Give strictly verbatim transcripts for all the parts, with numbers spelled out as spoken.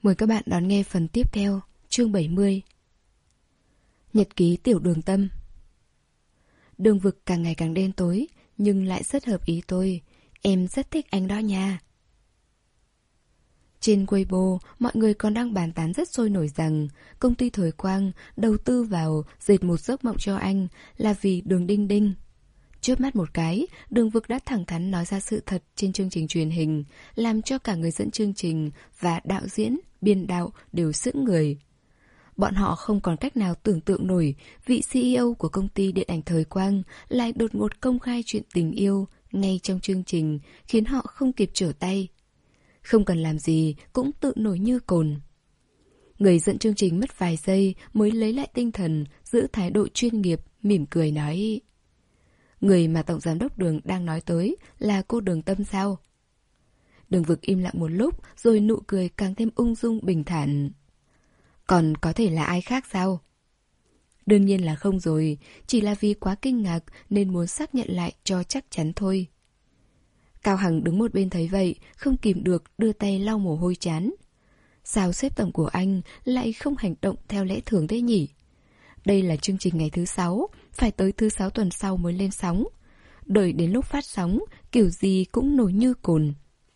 Mời các bạn đón nghe phần tiếp theo, chương bảy mươi. Nhật ký tiểu đường tâm. Đường vực càng ngày càng đen tối, nhưng lại rất hợp ý tôi. Em rất thích anh đó nha. Trên Weibo, mọi người còn đang bàn tán rất sôi nổi rằng công ty Thời Quang đầu tư vào dệt một giấc mộng cho anh là vì Đường Đinh Đinh. Chớp mắt một cái, Đường Vực đã thẳng thắn nói ra sự thật trên chương trình truyền hình, làm cho cả người dẫn chương trình và đạo diễn, biên đạo đều sững người. Bọn họ không còn cách nào tưởng tượng nổi vị xê e ô của công ty điện ảnh Thời Quang lại đột ngột công khai chuyện tình yêu ngay trong chương trình, khiến họ không kịp trở tay. Không cần làm gì cũng tự nổi như cồn. Người dẫn chương trình mất vài giây mới lấy lại tinh thần, giữ thái độ chuyên nghiệp, mỉm cười nói: Người mà Tổng Giám đốc Đường đang nói tới là cô Đường Tâm sao? Đường Vực im lặng một lúc, rồi nụ cười càng thêm ung dung bình thản. Còn có thể là ai khác sao? Đương nhiên là không rồi, chỉ là vì quá kinh ngạc nên muốn xác nhận lại cho chắc chắn thôi. Cao Hằng đứng một bên thấy vậy, không kìm được đưa tay lau mồ hôi chán. Sao sếp tổng của anh lại không hành động theo lẽ thường thế nhỉ? Đây là chương trình ngày thứ sáu, phải tới thứ sáu tuần sau mới lên sóng. Đợi đến lúc phát sóng, kiểu gì cũng nổi như cồn.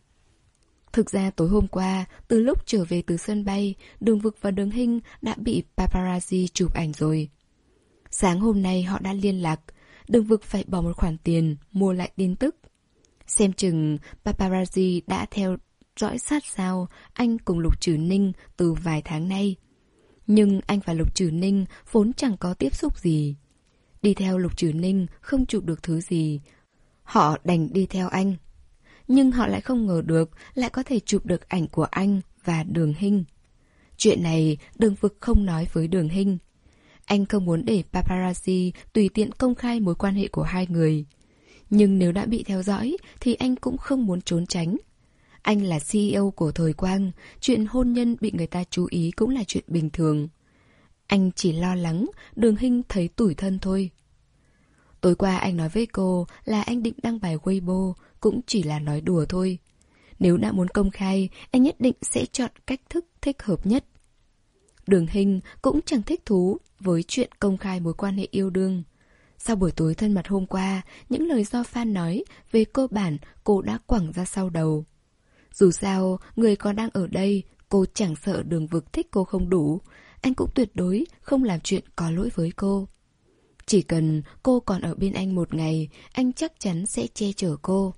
Thực ra tối hôm qua, từ lúc trở về từ sân bay, Đường Vực và Đường Hinh đã bị paparazzi chụp ảnh rồi. Sáng hôm nay họ đã liên lạc, Đường Vực phải bỏ một khoản tiền mua lại tin tức. Xem chừng paparazzi đã theo dõi sát sao anh cùng Lục Trử Ninh từ vài tháng nay. Nhưng anh và Lục Trử Ninh vốn chẳng có tiếp xúc gì. Đi theo Lục Trử Ninh không chụp được thứ gì, họ đành đi theo anh. Nhưng họ lại không ngờ được lại có thể chụp được ảnh của anh và Đường Hinh. Chuyện này Đường Vực không nói với Đường Hinh. Anh không muốn để paparazzi tùy tiện công khai mối quan hệ của hai người. Nhưng nếu đã bị theo dõi thì anh cũng không muốn trốn tránh. Anh là xê e ô của Thời Quang, chuyện hôn nhân bị người ta chú ý cũng là chuyện bình thường. Anh chỉ lo lắng Đường Hinh thấy tủi thân thôi. Tối qua anh nói với cô là anh định đăng bài Weibo, cũng chỉ là nói đùa thôi. Nếu đã muốn công khai, anh nhất định sẽ chọn cách thức thích hợp nhất. Đường Hinh cũng chẳng thích thú với chuyện công khai mối quan hệ yêu đương. Sau buổi tối thân mật hôm qua, những lời do fan nói về cơ bản cô đã quẳng ra sau đầu. Dù sao, người còn đang ở đây, cô chẳng sợ Đường Vực thích cô không đủ. Anh cũng tuyệt đối không làm chuyện có lỗi với cô. Chỉ cần cô còn ở bên anh một ngày, anh chắc chắn sẽ che chở cô.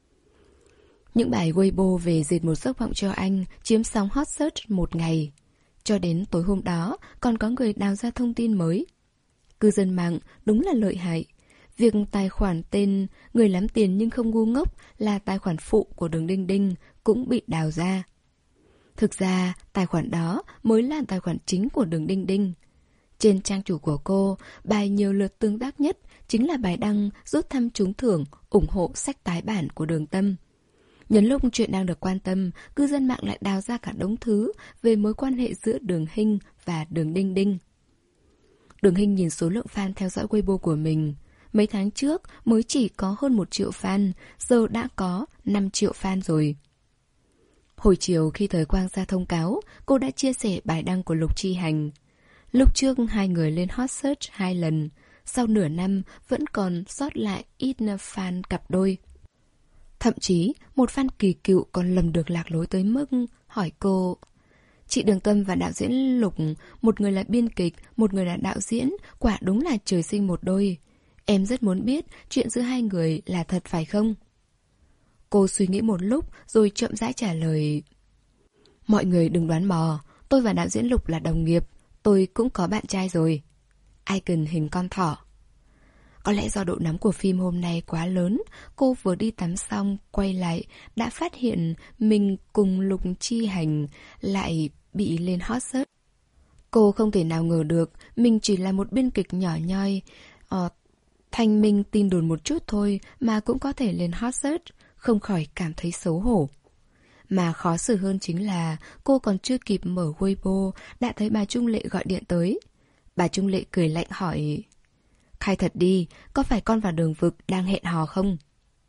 Những bài Weibo về dệt một giấc mộng cho anh chiếm sóng hot search một ngày. Cho đến tối hôm đó, còn có người đào ra thông tin mới. Cư dân mạng đúng là lợi hại. Việc tài khoản tên người lắm tiền nhưng không ngu ngốc là tài khoản phụ của Đường Đinh Đinh cũng bị đào ra. Thực ra, tài khoản đó mới là tài khoản chính của Đường Đinh Đinh. Trên trang chủ của cô, bài nhiều lượt tương tác nhất chính là bài đăng rút thăm trúng thưởng ủng hộ sách tái bản của Đường Tâm. Nhân lúc chuyện đang được quan tâm, cư dân mạng lại đào ra cả đống thứ về mối quan hệ giữa Đường Hinh và Đường Đinh Đinh. Đường Hinh nhìn số lượng fan theo dõi Weibo của mình. Mấy tháng trước mới chỉ có hơn một triệu fan, giờ đã có năm triệu fan rồi. Hồi chiều khi Thời Quang ra thông cáo, cô đã chia sẻ bài đăng của Lục Chi Hành. Lúc trước hai người lên hot search hai lần, sau nửa năm vẫn còn sót lại ít fan cặp đôi. Thậm chí một fan kỳ cựu còn lầm được lạc lối tới mức hỏi cô: Chị Đường Tâm và đạo diễn Lục, một người là biên kịch, một người là đạo diễn, quả đúng là trời sinh một đôi. Em rất muốn biết chuyện giữa hai người là thật phải không? Cô suy nghĩ một lúc rồi chậm rãi trả lời: Mọi người đừng đoán mò, tôi và đạo diễn Lục là đồng nghiệp, tôi cũng có bạn trai rồi. Icon hình con thỏ. Có lẽ do độ nóng của phim hôm nay quá lớn, cô vừa đi tắm xong, quay lại, đã phát hiện mình cùng Lục Chi Hành lại bị lên hot search. Cô không thể nào ngờ được mình chỉ là một biên kịch nhỏ nhoi, ờ, thanh minh tin đồn một chút thôi mà cũng có thể lên hot search, không khỏi cảm thấy xấu hổ. Mà khó xử hơn chính là cô còn chưa kịp mở Weibo đã thấy bà Trung Lệ gọi điện tới. Bà Trung Lệ cười lạnh hỏi: Khai thật đi, có phải con và Đường Vực đang hẹn hò không?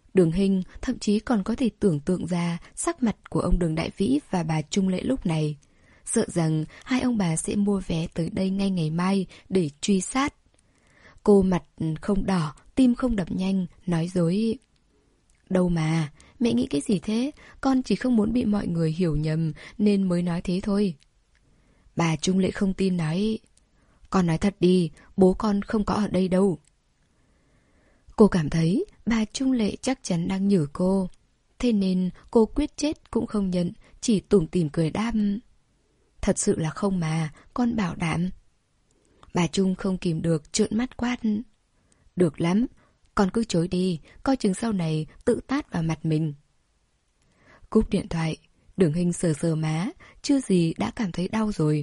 Đường Hinh thậm chí còn có thể tưởng tượng ra sắc mặt của ông Đường Đại Vĩ và bà Trung Lệ lúc này. Sợ rằng hai ông bà sẽ mua vé tới đây ngay ngày mai để truy sát. Cô mặt không đỏ, tim không đập nhanh, nói dối. Đâu mà, mẹ nghĩ cái gì thế? Con chỉ không muốn bị mọi người hiểu nhầm nên mới nói thế thôi. Bà Trung Lệ không tin nói. Con nói thật đi, bố con không có ở đây đâu. Cô cảm thấy bà Trung Lệ chắc chắn đang nhử cô. Thế nên cô quyết chết cũng không nhận, chỉ tủm tỉm cười đáp. Thật sự là không mà, con bảo đảm. Bà Trung không kìm được trợn mắt quát. Được lắm, con cứ chối đi, coi chừng sau này tự tát vào mặt mình. Cúp điện thoại, Đường Hinh sờ sờ má, chưa gì đã cảm thấy đau rồi.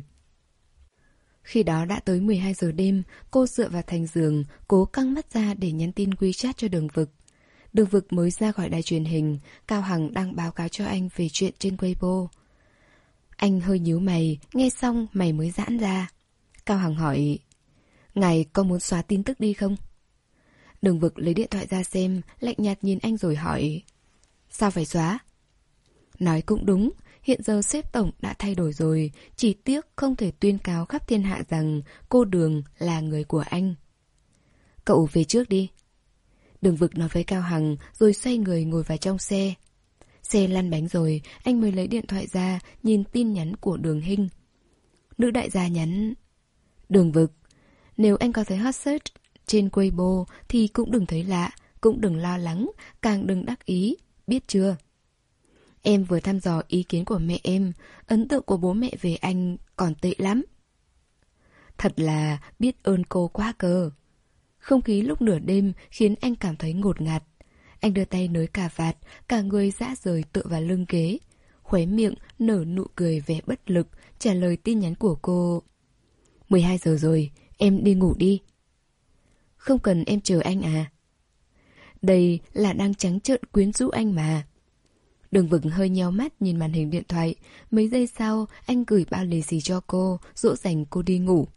Khi đó đã tới mười hai giờ đêm, cô dựa vào thành giường, cố căng mắt ra để nhắn tin WeChat cho Đường Vực. Đường Vực mới ra khỏi đài truyền hình, Cao Hằng đang báo cáo cho anh về chuyện trên Weibo. Anh hơi nhíu mày, nghe xong mày mới giãn ra. Cao Hằng hỏi, ngài có muốn xóa tin tức đi không? Đường Vực lấy điện thoại ra xem, lạnh nhạt nhìn anh rồi hỏi, sao phải xóa? Nói cũng đúng, hiện giờ sếp tổng đã thay đổi rồi, chỉ tiếc không thể tuyên cáo khắp thiên hạ rằng cô Đường là người của anh. Cậu về trước đi. Đường Vực nói với Cao Hằng rồi xoay người ngồi vào trong xe. Xe lăn bánh rồi, anh mới lấy điện thoại ra, nhìn tin nhắn của Đường Hinh. Nữ đại gia nhắn, Đường Vực, nếu anh có thấy hot search trên Weibo thì cũng đừng thấy lạ, cũng đừng lo lắng, càng đừng đắc ý, biết chưa? Em vừa thăm dò ý kiến của mẹ em, ấn tượng của bố mẹ về anh còn tệ lắm. Thật là biết ơn cô quá cơ. Không khí lúc nửa đêm khiến anh cảm thấy ngột ngạt. Anh đưa tay nới cà vạt, cả người rã rời tựa vào lưng ghế. Khóe miệng nở nụ cười vẻ bất lực, trả lời tin nhắn của cô. mười hai giờ rồi, em đi ngủ đi. Không cần em chờ anh à? Đây là đang trắng trợn quyến rũ anh mà. Đường Vực hơi nheo mắt nhìn màn hình điện thoại. Mấy giây sau, anh gửi bao lì xì cho cô, dỗ dành cô đi ngủ.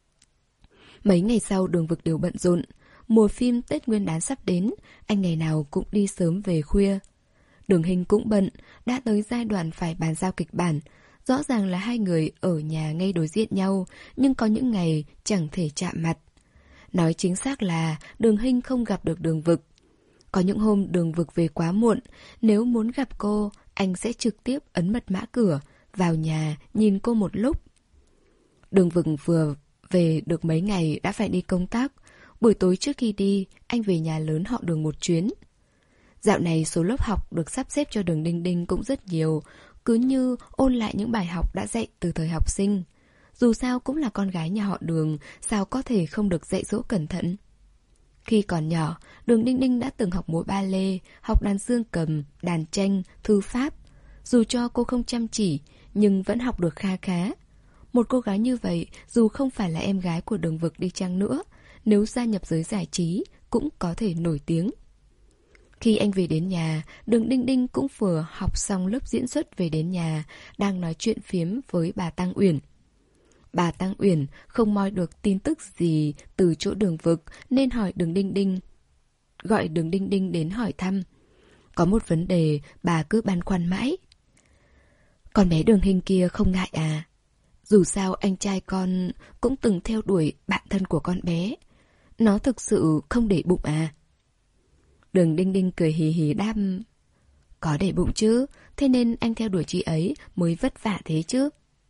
Mấy ngày sau Đường Vực đều bận rộn. Mùa phim Tết Nguyên đán sắp đến, anh ngày nào cũng đi sớm về khuya. Đường Hinh cũng bận, đã tới giai đoạn phải bàn giao kịch bản. Rõ ràng là hai người ở nhà ngay đối diện nhau, nhưng có những ngày chẳng thể chạm mặt. Nói chính xác là Đường Hinh không gặp được Đường Vực. Có những hôm Đường Vực về quá muộn, nếu muốn gặp cô, anh sẽ trực tiếp ấn mật mã cửa, vào nhà nhìn cô một lúc. Đường Vực vừa về được mấy ngày đã phải đi công tác. Buổi tối trước khi đi, anh về nhà lớn họ Đường một chuyến. Dạo này số lớp học được sắp xếp cho Đường Đinh Đinh cũng rất nhiều, cứ như ôn lại những bài học đã dạy từ thời học sinh. Dù sao cũng là con gái nhà họ Đường, sao có thể không được dạy dỗ cẩn thận. Khi còn nhỏ, Đường Đinh Đinh đã từng học múa ba lê, học đàn dương cầm, đàn tranh, thư pháp. Dù cho cô không chăm chỉ, nhưng vẫn học được kha khá. Một cô gái như vậy, dù không phải là em gái của Đường Vực đi chăng nữa, nếu gia nhập giới giải trí, cũng có thể nổi tiếng. Khi anh về đến nhà, Đường Đinh Đinh cũng vừa học xong lớp diễn xuất về đến nhà, đang nói chuyện phiếm với bà Tăng Uyển. Bà Tăng Uyển không moi được tin tức gì từ chỗ Đường Vực nên hỏi Đường Đinh Đinh. Gọi Đường Đinh Đinh đến hỏi thăm. Có một vấn đề bà cứ băn khoăn mãi. Con bé Đường Hinh kia không ngại à? Dù sao anh trai con cũng từng theo đuổi bạn thân của con bé. Nó thực sự không để bụng à? Đường Đinh Đinh cười hì hì đáp. Có để bụng chứ, thế nên anh theo đuổi chị ấy mới vất vả thế chứ.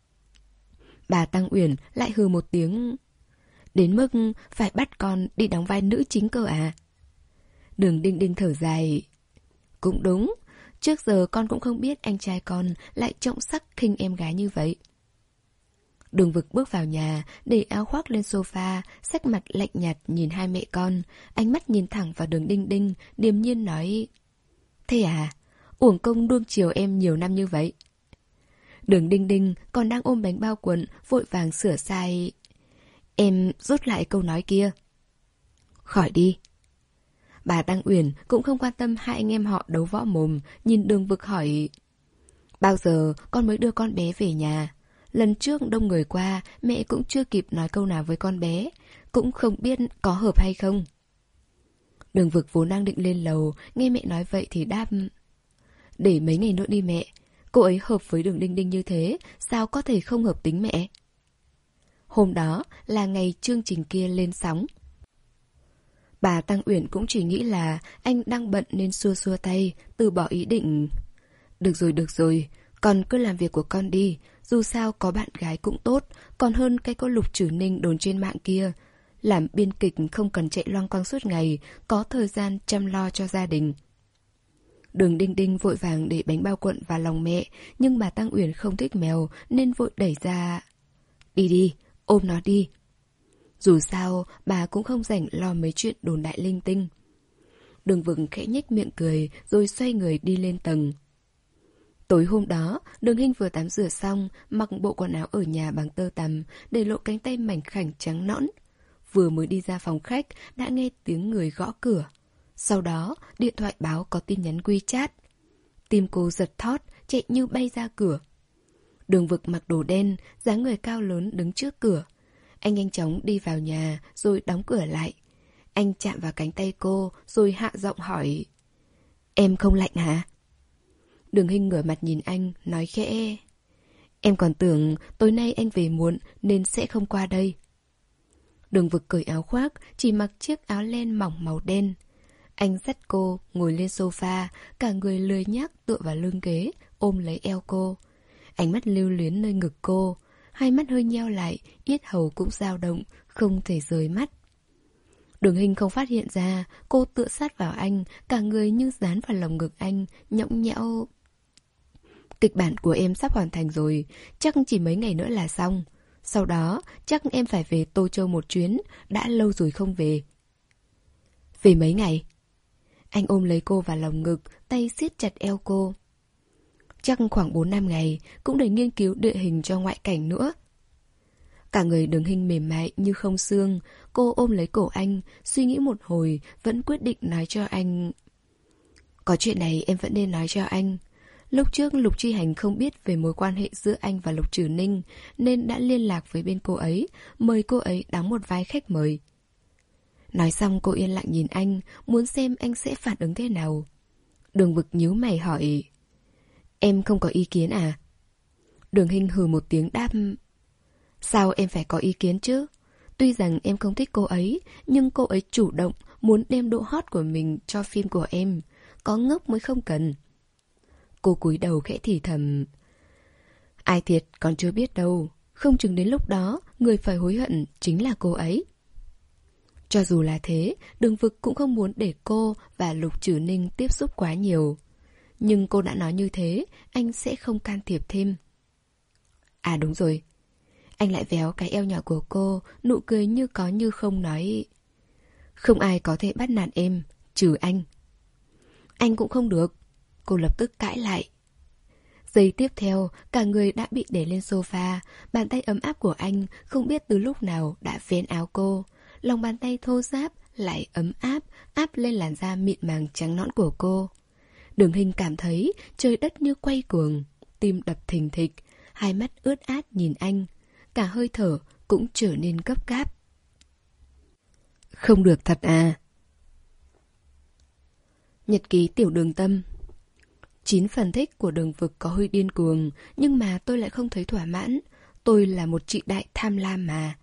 Bà Tăng Uyển lại hừ một tiếng. Đến mức phải bắt con đi đóng vai nữ chính cơ à? Đường Đinh Đinh thở dài. Cũng đúng, trước giờ con cũng không biết anh trai con lại trọng sắc khinh em gái như vậy. Đường Vực bước vào nhà, để áo khoác lên sofa, sắc mặt lạnh nhạt nhìn hai mẹ con, ánh mắt nhìn thẳng vào Đường Đinh Đinh, điềm nhiên nói. Thế à, uổng công nuông chiều em nhiều năm như vậy. Đường Đinh Đinh còn đang ôm bánh bao cuộn, vội vàng sửa sai. Em rút lại câu nói kia. Khỏi đi. Bà Tăng Uyển cũng không quan tâm hai anh em họ đấu võ mồm, nhìn Đường Vực hỏi. Bao giờ con mới đưa con bé về nhà? Lần trước đông người qua, mẹ cũng chưa kịp nói câu nào với con bé, cũng không biết có hợp hay không. Đường Vực vốn đang định lên lầu, nghe mẹ nói vậy thì đáp: để mấy ngày nữa đi mẹ. Cô ấy hợp với Đường Đinh Đinh như thế, sao có thể không hợp tính mẹ. Hôm đó là ngày chương trình kia lên sóng. Bà Tăng Uyển cũng chỉ nghĩ là anh đang bận nên xua xua tay, từ bỏ ý định. Được rồi, được rồi, con cứ làm việc của con đi, dù sao có bạn gái cũng tốt, còn hơn cái cô Lục Trử Ninh đồn trên mạng kia. Làm biên kịch không cần chạy loang quang suốt ngày, có thời gian chăm lo cho gia đình. Đường Đinh Đinh vội vàng để bánh bao cuộn vào lòng mẹ, nhưng bà Tăng Uyển không thích mèo nên vội đẩy ra. Đi đi, ôm nó đi. Dù sao, bà cũng không rảnh lo mấy chuyện đồn đại linh tinh. Đường Vực khẽ nhếch miệng cười rồi xoay người đi lên tầng. Tối hôm đó, Đường Hinh vừa tắm rửa xong, mặc bộ quần áo ở nhà bằng tơ tằm, để lộ cánh tay mảnh khảnh trắng nõn. Vừa mới đi ra phòng khách, đã nghe tiếng người gõ cửa. Sau đó, điện thoại báo có tin nhắn WeChat. Tim cô giật thót, chạy như bay ra cửa. Đường Vực mặc đồ đen, dáng người cao lớn đứng trước cửa. Anh nhanh chóng đi vào nhà, rồi đóng cửa lại. Anh chạm vào cánh tay cô, rồi hạ giọng hỏi: em không lạnh hả? Đường Hinh ngửa mặt nhìn anh, nói khẽ: em còn tưởng tối nay anh về muộn nên sẽ không qua đây. Đường Vực cởi áo khoác, chỉ mặc chiếc áo len mỏng màu đen. Anh dắt cô ngồi lên sofa, cả người lười nhác tựa vào lưng ghế, ôm lấy eo cô. Ánh mắt lưu luyến nơi ngực cô, hai mắt hơi nheo lại, yết hầu cũng dao động, không thể rời mắt. Đường Hinh không phát hiện ra, cô tựa sát vào anh, cả người như dán vào lồng ngực anh, nhõng nhẽo. Kịch bản của em sắp hoàn thành rồi, chắc chỉ mấy ngày nữa là xong. Sau đó, chắc em phải về Tô Châu một chuyến, đã lâu rồi không về. Về mấy ngày? Anh ôm lấy cô vào lòng ngực, tay siết chặt eo cô. Chắc khoảng bốn năm ngày, cũng để nghiên cứu địa hình cho ngoại cảnh nữa. Cả người Đường Hinh mềm mại như không xương, cô ôm lấy cổ anh, suy nghĩ một hồi, vẫn quyết định nói cho anh. Có chuyện này em vẫn nên nói cho anh. Lúc trước Lục Truy Hành không biết về mối quan hệ giữa anh và Lục Trử Ninh, nên đã liên lạc với bên cô ấy, mời cô ấy đóng một vai khách mời. Nói xong cô yên lặng nhìn anh, muốn xem anh sẽ phản ứng thế nào. Đường Vực nhíu mày hỏi: em không có ý kiến à? Đường Hinh hừ một tiếng đáp: sao em phải có ý kiến chứ? Tuy rằng em không thích cô ấy, nhưng cô ấy chủ động muốn đem độ hot của mình cho phim của em. Có ngốc mới không cần. Cô cúi đầu khẽ thì thầm: ai thiệt còn chưa biết đâu, không chừng đến lúc đó người phải hối hận chính là cô ấy. Cho dù là thế, Đường Vực cũng không muốn để cô và Lục Trử Ninh tiếp xúc quá nhiều. Nhưng cô đã nói như thế, anh sẽ không can thiệp thêm. À đúng rồi. Anh lại véo cái eo nhỏ của cô, nụ cười như có như không nói: không ai có thể bắt nạt em, trừ anh. Anh cũng không được. Cô lập tức cãi lại. Giây tiếp theo, cả người đã bị để lên sofa. Bàn tay ấm áp của anh không biết từ lúc nào đã vén áo cô. Lòng bàn tay thô ráp lại ấm áp, áp lên làn da mịn màng trắng nõn của cô. Đường Hinh cảm thấy trời đất như quay cuồng, tim đập thình thịch, hai mắt ướt át nhìn anh, cả hơi thở cũng trở nên gấp gáp. Không được thật à? Nhật ký Tiểu Đường Tâm. Chín phần thích của Đường Vực có hơi điên cuồng, nhưng mà tôi lại không thấy thỏa mãn. Tôi là một chị đại tham lam mà.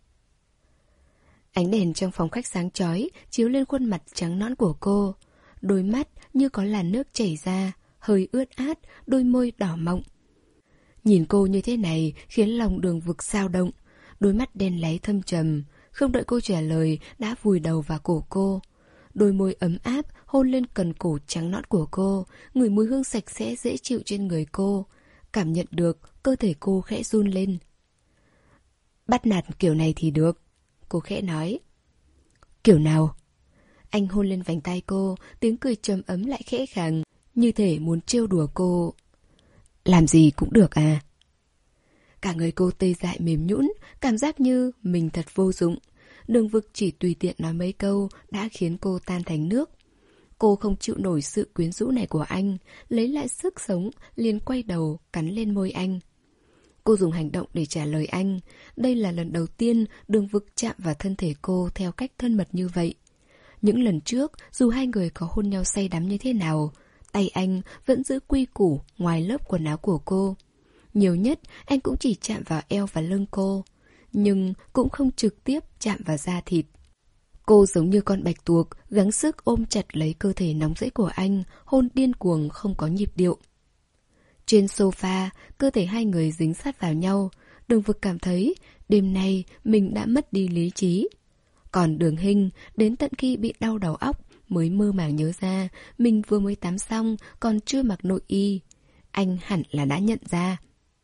Ánh đèn trong phòng khách sáng chói chiếu lên khuôn mặt trắng nõn của cô. Đôi mắt như có làn nước chảy ra, hơi ướt át, đôi môi đỏ mọng. Nhìn cô như thế này khiến lòng Đường Vực xao động. Đôi mắt đen láy thâm trầm, không đợi cô trả lời đã vùi đầu vào cổ cô. Đôi môi ấm áp hôn lên cần cổ trắng nõn của cô, ngửi mùi hương sạch sẽ dễ chịu trên người cô. Cảm nhận được cơ thể cô khẽ run lên. Bắt nạt kiểu này thì được, cô khẽ nói. Kiểu nào? Anh hôn lên vành tay cô, tiếng cười trầm ấm lại khẽ khàng, như thể muốn trêu đùa cô. Làm gì cũng được à? Cả người cô tê dại mềm nhũn, cảm giác như mình thật vô dụng. Đường Vực chỉ tùy tiện nói mấy câu đã khiến cô tan thành nước. Cô không chịu nổi sự quyến rũ này của anh, lấy lại sức sống, liền quay đầu, cắn lên môi anh. Cô dùng hành động để trả lời anh. Đây là lần đầu tiên Đường Vực chạm vào thân thể cô theo cách thân mật như vậy. Những lần trước, dù hai người có hôn nhau say đắm như thế nào, tay anh vẫn giữ quy củ ngoài lớp quần áo của cô. Nhiều nhất, anh cũng chỉ chạm vào eo và lưng cô, nhưng cũng không trực tiếp chạm vào da thịt. Cô giống như con bạch tuộc, gắng sức ôm chặt lấy cơ thể nóng rẫy của anh, hôn điên cuồng không có nhịp điệu. Trên sofa, cơ thể hai người dính sát vào nhau, Đường Vực cảm thấy đêm nay mình đã mất đi lý trí. Còn Đường Hinh đến tận khi bị đau đầu óc mới mơ màng nhớ ra mình vừa mới tắm xong còn chưa mặc nội y. Anh hẳn là đã nhận ra.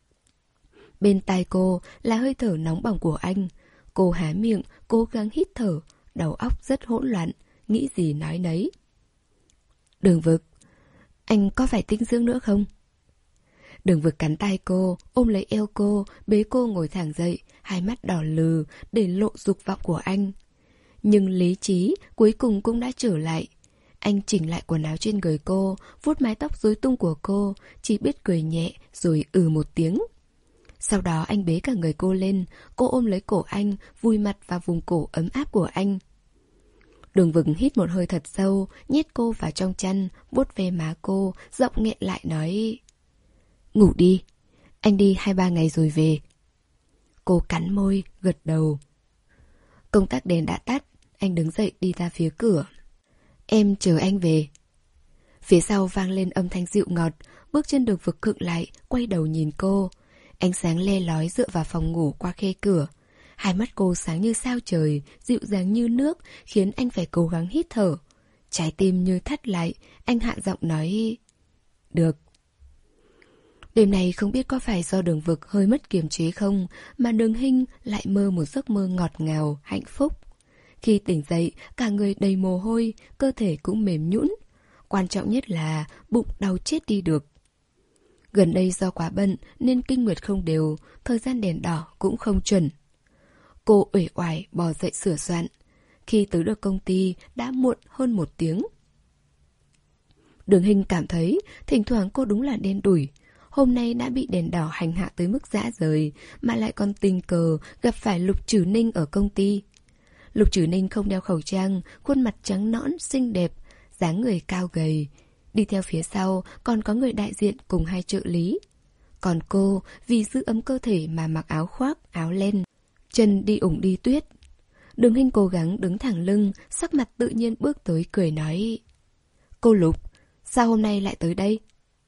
Bên tai cô là hơi thở nóng bỏng của anh. Cô há miệng, cố gắng hít thở, đầu óc rất hỗn loạn, nghĩ gì nói nấy. Đường Vực, anh có phải tinh dưỡng nữa không? Đường Vực cắn tay cô, ôm lấy eo cô, bế cô ngồi thẳng dậy, hai mắt đỏ lừ để lộ dục vọng của anh. Nhưng lý trí cuối cùng cũng đã trở lại. Anh chỉnh lại quần áo trên người cô, vuốt mái tóc rối tung của cô, chỉ biết cười nhẹ rồi ừ một tiếng. Sau đó anh bế cả người cô lên, cô ôm lấy cổ anh, vùi mặt vào vùng cổ ấm áp của anh. Đường Vực hít một hơi thật sâu, nhét cô vào trong chăn, vuốt ve má cô, giọng nghẹn lại nói: Ngủ đi, anh đi hai ba ngày rồi về. Cô cắn môi, gật đầu. Công tắc đèn đã tắt, anh đứng dậy đi ra phía cửa. Em chờ anh về. Phía sau vang lên âm thanh dịu ngọt, bước chân Đường Vực khựng lại, quay đầu nhìn cô. Ánh sáng le lói dựa vào phòng ngủ qua khe cửa. Hai mắt cô sáng như sao trời, dịu dàng như nước, khiến anh phải cố gắng hít thở. Trái tim như thắt lại, anh hạ giọng nói: Được. Đêm này không biết có phải do Đường Vực hơi mất kiềm chế không, mà Đường Hinh lại mơ một giấc mơ ngọt ngào, hạnh phúc. Khi tỉnh dậy, cả người đầy mồ hôi, cơ thể cũng mềm nhũn. Quan trọng nhất là bụng đau chết đi được. Gần đây do quá bận nên kinh nguyệt không đều, thời gian đèn đỏ cũng không chuẩn. Cô uể oải bò dậy sửa soạn. Khi tới được công ty đã muộn hơn một tiếng. Đường Hinh cảm thấy thỉnh thoảng cô đúng là đen đủi. Hôm nay đã bị đèn đỏ hành hạ tới mức dã rời, mà lại còn tình cờ gặp phải Lục Trử Ninh ở công ty. Lục Trử Ninh không đeo khẩu trang, khuôn mặt trắng nõn, xinh đẹp, dáng người cao gầy. Đi theo phía sau còn có người đại diện cùng hai trợ lý. Còn cô vì giữ ấm cơ thể mà mặc áo khoác, áo len, chân đi ủng đi tuyết. Đường Hinh cố gắng đứng thẳng lưng, sắc mặt tự nhiên bước tới cười nói: Cô Lục, sao hôm nay lại tới đây?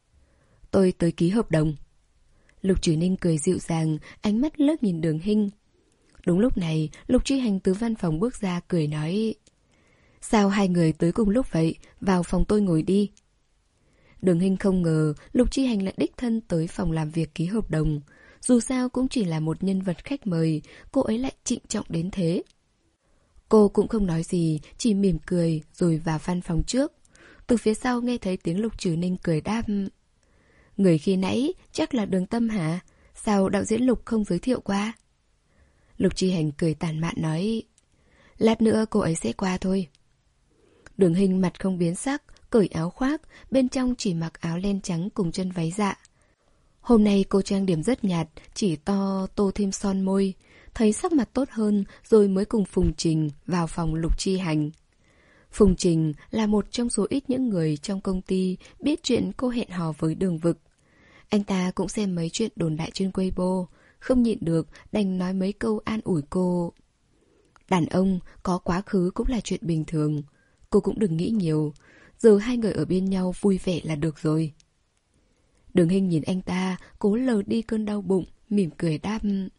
Tôi tới ký hợp đồng. Lục Trử Ninh cười dịu dàng, ánh mắt lướt nhìn Đường Hinh. Đúng lúc này, Lục Truy Hành từ văn phòng bước ra cười nói: Sao hai người tới cùng lúc vậy, vào phòng tôi ngồi đi. Đường Hinh không ngờ Lục Truy Hành lại đích thân tới phòng làm việc ký hợp đồng. Dù sao cũng chỉ là một nhân vật khách mời, cô ấy lại trịnh trọng đến thế. Cô cũng không nói gì, chỉ mỉm cười rồi vào văn phòng trước. Từ phía sau nghe thấy tiếng Lục Trử Ninh cười đáp: Người khi nãy chắc là Đường Tâm hả? Sao đạo diễn Lục không giới thiệu qua? Lục Truy Hành cười tàn mạn nói: Lát nữa cô ấy sẽ qua thôi. Đường Hinh mặt không biến sắc, cởi áo khoác, bên trong chỉ mặc áo len trắng cùng chân váy dạ. Hôm nay cô trang điểm rất nhạt, chỉ to tô thêm son môi. Thấy sắc mặt tốt hơn rồi mới cùng Phùng Trình vào phòng Lục Truy Hành. Phùng Trình là một trong số ít những người trong công ty biết chuyện cô hẹn hò với Đường Vực. Anh ta cũng xem mấy chuyện đồn đại trên Weibo, không nhịn được đành nói mấy câu an ủi cô. Đàn ông có quá khứ cũng là chuyện bình thường, cô cũng đừng nghĩ nhiều, giờ hai người ở bên nhau vui vẻ là được rồi. Đường Hinh nhìn anh ta, cố lờ đi cơn đau bụng, mỉm cười đáp: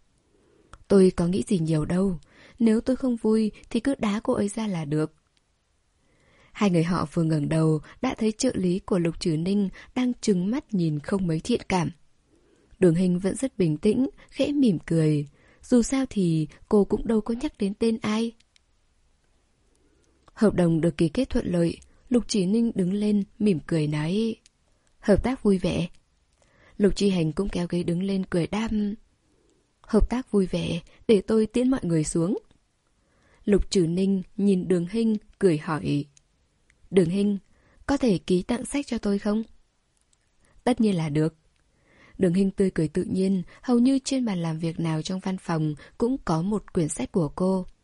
Tôi có nghĩ gì nhiều đâu, nếu tôi không vui thì cứ đá cô ấy ra là được. Hai người họ vừa ngẩng đầu đã thấy trợ lý của Lục Trử Ninh đang trừng mắt nhìn không mấy thiện cảm. Đường Hinh vẫn rất bình tĩnh, khẽ mỉm cười. Dù sao thì cô cũng đâu có nhắc đến tên ai. Hợp đồng được ký kết thuận lợi, Lục Trử Ninh đứng lên mỉm cười nói: Hợp tác vui vẻ. Lục Truy Hành cũng kéo ghế đứng lên cười đáp: Hợp tác vui vẻ, để tôi tiễn mọi người xuống. Lục Trử Ninh nhìn Đường Hinh cười hỏi: Đường Hinh, có thể ký tặng sách cho tôi không? Tất nhiên là được. Đường Hinh tươi cười tự nhiên, hầu như trên bàn làm việc nào trong văn phòng cũng có một quyển sách của cô.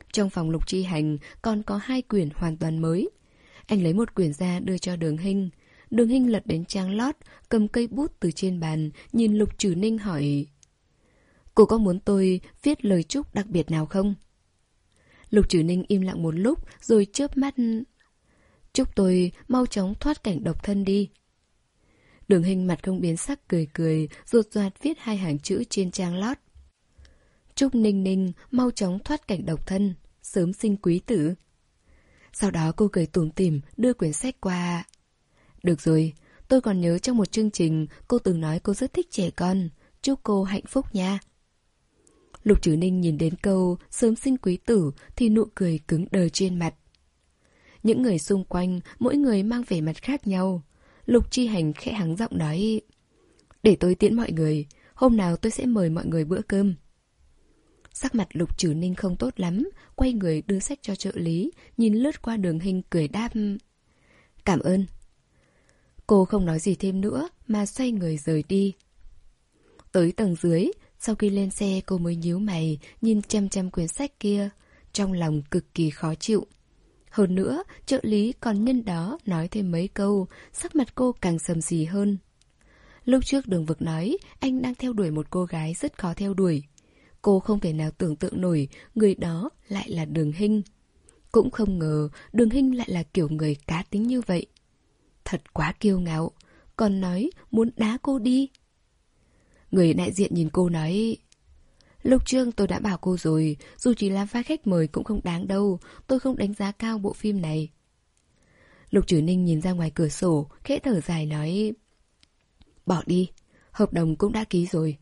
Trong phòng Lục Chi Hành còn có hai quyển hoàn toàn mới. Anh lấy một quyển ra đưa cho Đường Hinh. Đường Hinh lật đến trang lót, cầm cây bút từ trên bàn, nhìn Lục Trừ Ninh hỏi: Cô có muốn tôi viết lời chúc đặc biệt nào không? Lục Trừ Ninh im lặng một lúc rồi chớp mắt: Chúc tôi mau chóng thoát cảnh độc thân đi. Đường Hinh mặt không biến sắc cười cười, rột rạt viết hai hàng chữ trên trang lót: Chúc Ninh Ninh mau chóng thoát cảnh độc thân, sớm sinh quý tử. Sau đó cô cười tủm tỉm đưa quyển sách qua. Được rồi, tôi còn nhớ trong một chương trình cô từng nói cô rất thích trẻ con. Chúc cô hạnh phúc nha. Lục Trừ Ninh nhìn đến câu sớm sinh quý tử thì nụ cười cứng đờ trên mặt. Những người xung quanh mỗi người mang vẻ mặt khác nhau. Lục Chi Hành khẽ hắng giọng nói: Để tôi tiễn mọi người, hôm nào tôi sẽ mời mọi người bữa cơm. Sắc mặt Lục Trừ Ninh không tốt lắm, quay người đưa sách cho trợ lý, nhìn lướt qua Đường Hinh cười đáp: Cảm ơn. Cô không nói gì thêm nữa mà xoay người rời đi. Tới tầng dưới, sau khi lên xe cô mới nhíu mày nhìn chăm chăm quyển sách kia, trong lòng cực kỳ khó chịu. Hơn nữa, trợ lý còn nhân đó nói thêm mấy câu, sắc mặt cô càng sầm sì hơn. Lúc trước Đường Vực nói anh đang theo đuổi một cô gái rất khó theo đuổi. Cô không thể nào tưởng tượng nổi người đó lại là Đường Hinh. Cũng không ngờ Đường Hinh lại là kiểu người cá tính như vậy. Thật quá kiêu ngạo, còn nói muốn đá cô đi. Người đại diện nhìn cô nói: Lúc trước tôi đã bảo cô rồi, dù chỉ là vai khách mời cũng không đáng đâu, tôi không đánh giá cao bộ phim này. Lục Trừ Ninh nhìn ra ngoài cửa sổ, khẽ thở dài nói: Bỏ đi, hợp đồng cũng đã ký rồi.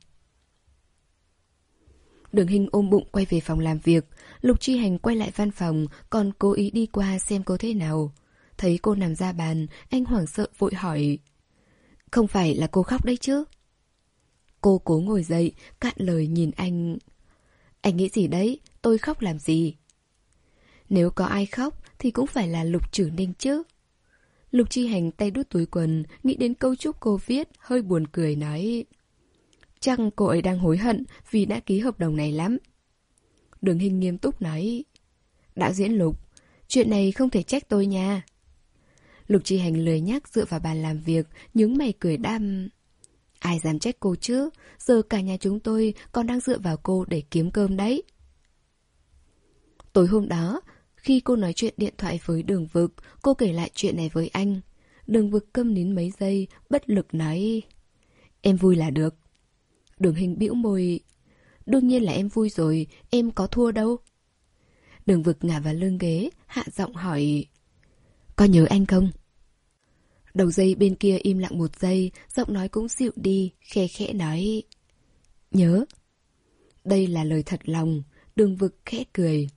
Đường Hinh ôm bụng quay về phòng làm việc. Lục Chi Hành quay lại văn phòng, còn cố ý đi qua xem cô thế nào. Thấy cô nằm ra bàn, anh hoảng sợ vội hỏi: Không phải là cô khóc đấy chứ? Cô cố ngồi dậy, cạn lời nhìn anh: Anh nghĩ gì đấy, tôi khóc làm gì? Nếu có ai khóc thì cũng phải là Lục Trừ Ninh chứ. Lục Chi Hành tay đút túi quần, nghĩ đến câu chúc cô viết, hơi buồn cười nói: Chắc cô ấy đang hối hận vì đã ký hợp đồng này lắm. Đường Hinh nghiêm túc nói: Đạo diễn Lục, chuyện này không thể trách tôi nha. Lục Chi Hành lười nhác dựa vào bàn làm việc, nhướng mày cười đam: Ai dám trách cô chứ, giờ cả nhà chúng tôi còn đang dựa vào cô để kiếm cơm đấy. Tối hôm đó, khi cô nói chuyện điện thoại với Đường Vực, cô kể lại chuyện này với anh. Đường Vực câm nín mấy giây, bất lực nói: Em vui là được. Đường Hinh bĩu môi: Đương nhiên là em vui rồi, em có thua đâu. Đường Vực ngả vào lưng ghế, hạ giọng hỏi: Có nhớ anh không? Đầu dây bên kia im lặng một giây, giọng nói cũng dịu đi, khe khẽ nói: Nhớ. Đây là lời thật lòng. Đường Vực khẽ cười.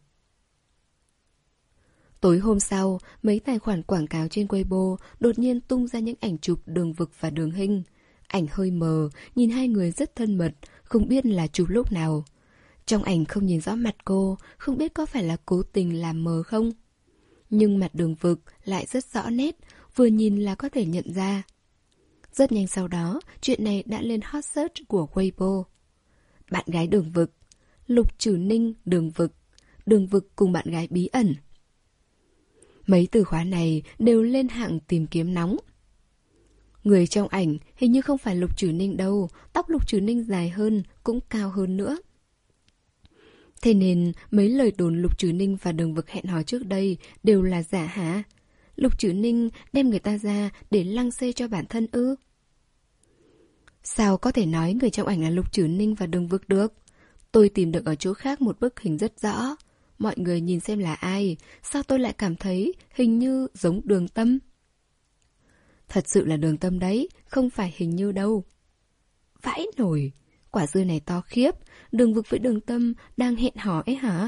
Tối hôm sau, mấy tài khoản quảng cáo trên Weibo đột nhiên tung ra những ảnh chụp Đường Vực và Đường Hinh. Ảnh hơi mờ, nhìn hai người rất thân mật, không biết là chụp lúc nào. Trong ảnh không nhìn rõ mặt cô, không biết có phải là cố tình làm mờ không. Nhưng mặt Đường Vực lại rất rõ nét, vừa nhìn là có thể nhận ra. Rất nhanh sau đó, chuyện này đã lên hot search của Weibo. Bạn gái Đường Vực, Lục Trừ Ninh Đường Vực, Đường Vực cùng bạn gái bí ẩn. Mấy từ khóa này đều lên hạng tìm kiếm nóng. Người trong ảnh hình như không phải Lục Trừ Ninh đâu, tóc Lục Trừ Ninh dài hơn, cũng cao hơn nữa. Thế nên mấy lời đồn Lục Trừ Ninh và Đường Vực hẹn hò trước đây đều là giả hả? Lục Trừ Ninh đem người ta ra để lăng xê cho bản thân ư? Sao có thể nói người trong ảnh là Lục Trừ Ninh và Đường Vực được? Tôi tìm được ở chỗ khác một bức hình rất rõ. Mọi người nhìn xem là ai, sao tôi lại cảm thấy hình như giống Đường Tâm? Thật sự là Đường Tâm đấy, không phải hình như đâu. Vãi nổi, quả dưa này to khiếp, Đường Vực với Đường Tâm đang hẹn hò ấy hả?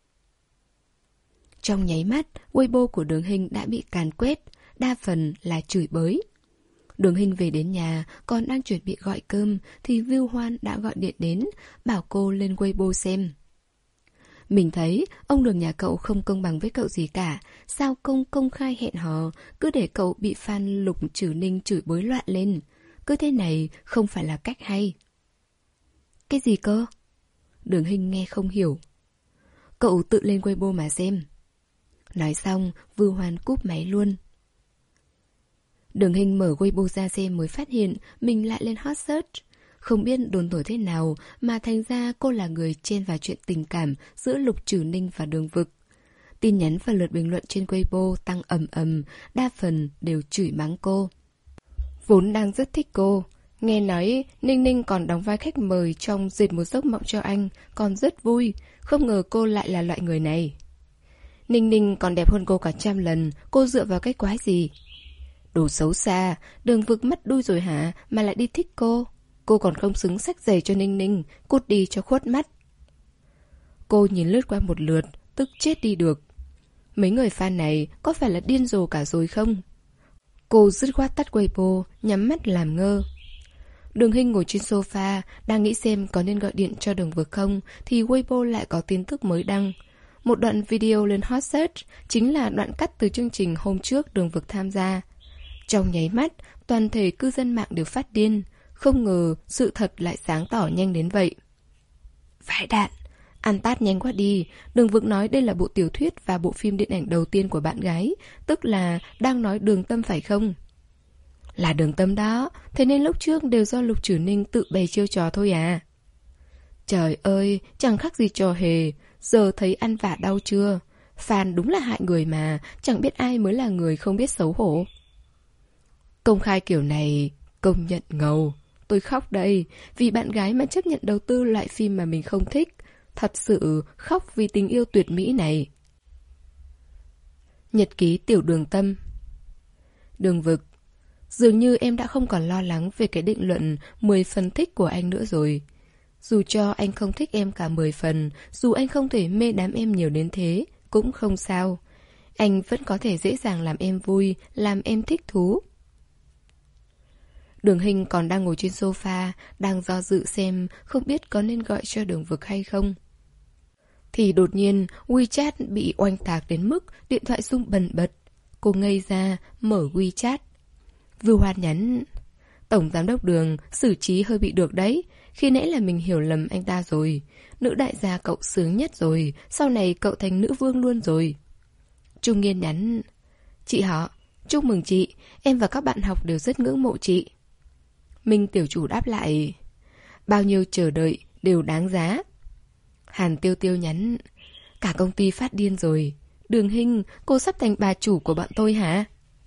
Trong nháy mắt, Weibo của Đường Hinh đã bị càn quét, đa phần là chửi bới. Đường Hinh về đến nhà, còn đang chuẩn bị gọi cơm, thì Viu Hoan đã gọi điện đến, bảo cô lên Weibo xem. Mình thấy ông Đường nhà cậu không công bằng với cậu gì cả, sao công công khai hẹn hò, cứ để cậu bị fan Lục Trừ Ninh chửi bới loạn lên. Cứ thế này không phải là cách hay. Cái gì cơ? Đường Hinh nghe không hiểu. Cậu tự lên Weibo mà xem. Nói xong, Vưu Hoan cúp máy luôn. Đường Hinh mở Weibo ra xem mới phát hiện mình lại lên hot search. Không biết đồn thổi thế nào mà thành ra cô là người chen vào chuyện tình cảm giữa Lục Trử Ninh và Đường Vực. Tin nhắn và lượt bình luận trên Weibo tăng ầm ầm, đa phần đều chửi mắng cô. Vốn đang rất thích cô, nghe nói Ninh Ninh còn đóng vai khách mời trong Dệt Một Giấc Mộng Cho Anh, còn rất vui, không ngờ cô lại là loại người này. Ninh Ninh còn đẹp hơn cô cả trăm lần, cô dựa vào cái quái gì? Đồ xấu xa, Đường Vực mất đuôi rồi hả, mà lại đi thích cô. Cô còn không xứng xách giày cho Ninh Ninh, cút đi cho khuất mắt. Cô nhìn lướt qua một lượt, tức chết đi được. Mấy người fan này có phải là điên rồ cả rồi không? Cô dứt khoát tắt Weibo, nhắm mắt làm ngơ. Đường Hinh ngồi trên sofa, đang nghĩ xem có nên gọi điện cho Đường Vực không, thì Weibo lại có tin tức mới đăng. Một đoạn video lên hot search, chính là đoạn cắt từ chương trình hôm trước Đường Vực tham gia. Trong nháy mắt, toàn thể cư dân mạng đều phát điên. Không ngờ sự thật lại sáng tỏ nhanh đến vậy. Vãi đạn, ăn tát nhanh quá đi. Đường Vực nói đây là bộ tiểu thuyết và bộ phim điện ảnh đầu tiên của bạn gái, tức là đang nói Đường Tâm phải không? Là Đường Tâm đó, thế nên lúc trước đều do Lục Trử Ninh tự bày chiêu trò thôi à. Trời ơi, chẳng khác gì trò hề. Giờ thấy ăn vạ đau chưa? Fan đúng là hại người mà, chẳng biết ai mới là người không biết xấu hổ. Công khai kiểu này, công nhận ngầu. Tôi khóc đây, vì bạn gái mà chấp nhận đầu tư loại phim mà mình không thích. Thật sự khóc vì tình yêu tuyệt mỹ này. Nhật ký Tiểu Đường Tâm. Đường Vực, dường như em đã không còn lo lắng về cái định luận mười phần thích của anh nữa rồi. Dù cho anh không thích em cả mười phần, dù anh không thể mê đám em nhiều đến thế, cũng không sao. Anh vẫn có thể dễ dàng làm em vui, làm em thích thú. Đường Hinh còn đang ngồi trên sofa, đang do dự xem không biết có nên gọi cho Đường Vực hay không. Thì đột nhiên WeChat bị oanh tạc đến mức điện thoại rung bần bật. Cô ngây ra, mở WeChat. Vưu Hoan nhắn: Tổng giám đốc Đường, xử trí hơi bị được đấy. Khi nãy là mình hiểu lầm anh ta rồi. Nữ đại gia cậu sướng nhất rồi, sau này cậu thành nữ vương luôn rồi. Trung Nghiên nhắn: Chị họ, chúc mừng chị, em và các bạn học đều rất ngưỡng mộ chị. Minh tiểu chủ đáp lại: Bao nhiêu chờ đợi đều đáng giá. Hàn Tiêu Tiêu nhắn: Cả công ty phát điên rồi. Đường Hinh, cô sắp thành bà chủ của bọn tôi hả?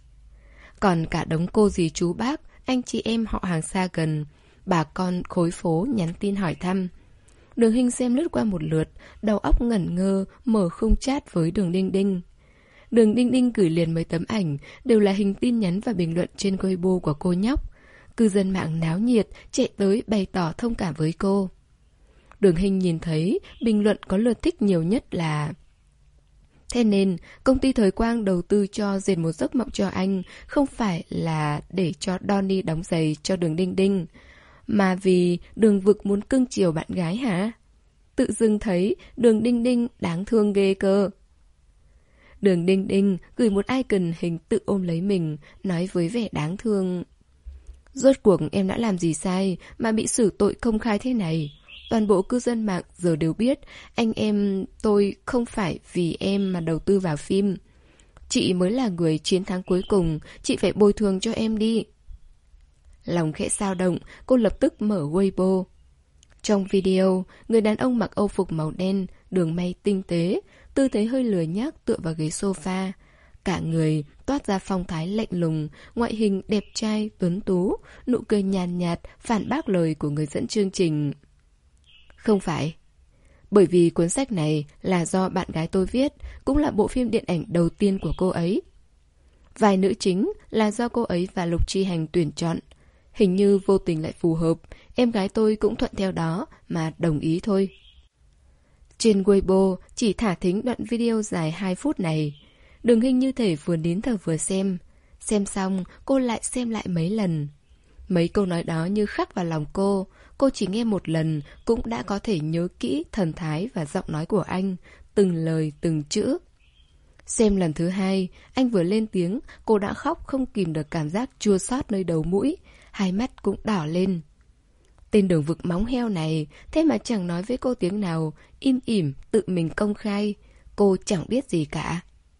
Còn cả đống cô dì chú bác, anh chị em họ hàng xa gần, bà con khối phố nhắn tin hỏi thăm. Đường Hinh xem lướt qua một lượt, đầu óc ngẩn ngơ, mở khung chat với Đường Đinh Đinh. Đường Đinh Đinh gửi liền mấy tấm ảnh, đều là hình tin nhắn và bình luận trên Weibo của cô nhóc. Cư dân mạng náo nhiệt, chạy tới bày tỏ thông cảm với cô. Đường Hinh nhìn thấy bình luận có lượt thích nhiều nhất là: Thế nên, công ty Thời Quang đầu tư cho Dệt Một Giấc Mộng Cho Anh không phải là để cho Donnie đóng giày cho Đường Đinh Đinh, mà vì Đường Vực muốn cưng chiều bạn gái hả? Tự dưng thấy Đường Đinh Đinh đáng thương ghê cơ. Đường Đinh Đinh gửi một icon hình tự ôm lấy mình, nói với vẻ đáng thương: Rốt cuộc em đã làm gì sai mà bị xử tội công khai thế này? Toàn bộ cư dân mạng giờ đều biết anh em tôi không phải vì em mà đầu tư vào phim. Chị mới là người chiến thắng cuối cùng, chị phải bồi thường cho em đi. Lòng khẽ dao động, cô lập tức mở Weibo. Trong video, người đàn ông mặc âu phục màu đen, đường may tinh tế, tư thế hơi lười nhác tựa vào ghế sofa. Cả người toát ra phong thái lạnh lùng, ngoại hình đẹp trai, tuấn tú, nụ cười nhàn nhạt, phản bác lời của người dẫn chương trình. Không phải. Bởi vì cuốn sách này là do bạn gái tôi viết, cũng là bộ phim điện ảnh đầu tiên của cô ấy. Vai nữ chính là do cô ấy và Lục Chi Hành tuyển chọn. Hình như vô tình lại phù hợp, em gái tôi cũng thuận theo đó mà đồng ý thôi. Trên Weibo chỉ thả thính đoạn video dài hai phút này. Đường Hinh như thể vừa nín thở vừa xem. Xem xong, cô lại xem lại mấy lần. Mấy câu nói đó như khắc vào lòng cô. Cô chỉ nghe một lần cũng đã có thể nhớ kỹ thần thái và giọng nói của anh, từng lời từng chữ. Xem lần thứ hai, anh vừa lên tiếng, cô đã khóc không kìm được cảm giác chua xót nơi đầu mũi, hai mắt cũng đỏ lên. Tên Đường Vực móng heo này, thế mà chẳng nói với cô tiếng nào, im ỉm tự mình công khai. Cô chẳng biết gì cả.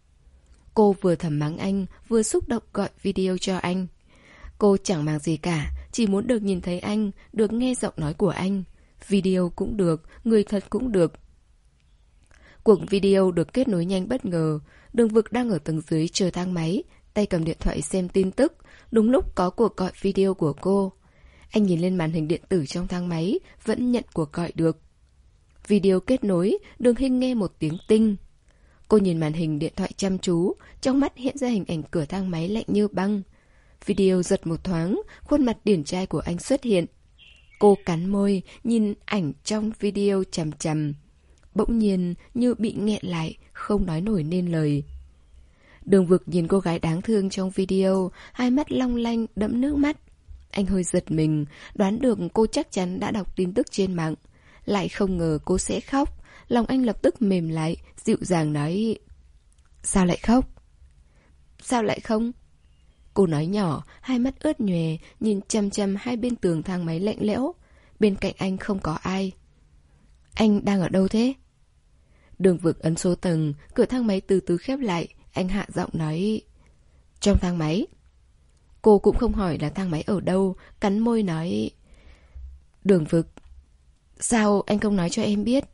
Cô vừa thầm mắng anh, vừa xúc động gọi video cho anh. Cô chẳng màng gì cả, chỉ muốn được nhìn thấy anh, được nghe giọng nói của anh. Video cũng được, người thật cũng được. Cuộc video được kết nối nhanh bất ngờ. Đường Vực đang ở tầng dưới chờ thang máy, tay cầm điện thoại xem tin tức. Đúng lúc có cuộc gọi video của cô. Anh nhìn lên màn hình điện tử trong thang máy, vẫn nhận cuộc gọi được. Video kết nối, Đường Hinh nghe một tiếng tinh. Cô nhìn màn hình điện thoại chăm chú, trong mắt hiện ra hình ảnh cửa thang máy lạnh như băng. Video giật một thoáng, khuôn mặt điển trai của anh xuất hiện. Cô cắn môi, nhìn ảnh trong video chằm chằm. Bỗng nhiên như bị nghẹn lại, không nói nổi nên lời. Đường Vực nhìn cô gái đáng thương trong video, hai mắt long lanh đẫm nước mắt. Anh hơi giật mình, đoán được cô chắc chắn đã đọc tin tức trên mạng. Lại không ngờ cô sẽ khóc. Lòng anh lập tức mềm lại, dịu dàng nói: Sao lại khóc? Sao lại không? Cô nói nhỏ, hai mắt ướt nhòe, nhìn chăm chăm hai bên tường thang máy lạnh lẽo. Bên cạnh anh không có ai. Anh đang ở đâu thế? Đường Vực ấn số tầng, cửa thang máy từ từ khép lại. Anh hạ giọng nói: Trong thang máy. Cô cũng không hỏi là thang máy ở đâu, cắn môi nói: Đường Vực, sao anh không nói cho em biết?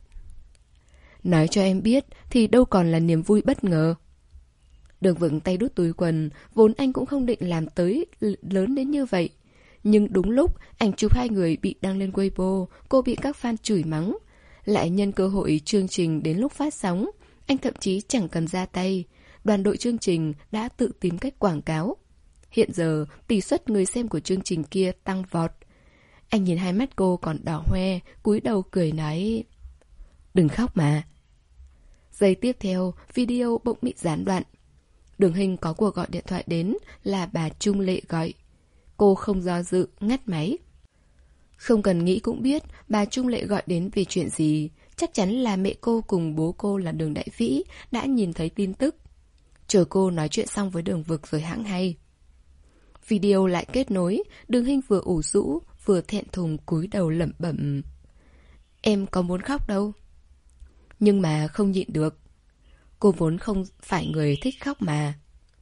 Nói cho em biết thì đâu còn là niềm vui bất ngờ. Đường Vực tay đút túi quần, vốn anh cũng không định làm tới lớn đến như vậy. Nhưng đúng lúc ảnh chụp hai người bị đăng lên Weibo, cô bị các fan chửi mắng. Lại nhân cơ hội chương trình đến lúc phát sóng, anh thậm chí chẳng cần ra tay. Đoàn đội chương trình đã tự tìm cách quảng cáo. Hiện giờ tỷ suất người xem của chương trình kia tăng vọt. Anh nhìn hai mắt cô còn đỏ hoe, cúi đầu cười nói: Đừng khóc mà. Giây tiếp theo, video bỗng bị gián đoạn. Đường Hinh có cuộc gọi điện thoại đến, là bà Trung Lệ gọi. Cô không do dự, ngắt máy. Không cần nghĩ cũng biết bà Trung Lệ gọi đến vì chuyện gì. Chắc chắn là mẹ cô cùng bố cô là Đường Đại Vĩ đã nhìn thấy tin tức. Chờ cô nói chuyện xong với Đường Vực rồi hãng hay. Video lại kết nối, Đường Hinh vừa ủ rũ, vừa thẹn thùng cúi đầu lẩm bẩm: Em có muốn khóc đâu. Nhưng mà không nhịn được. Cô vốn không phải người thích khóc mà.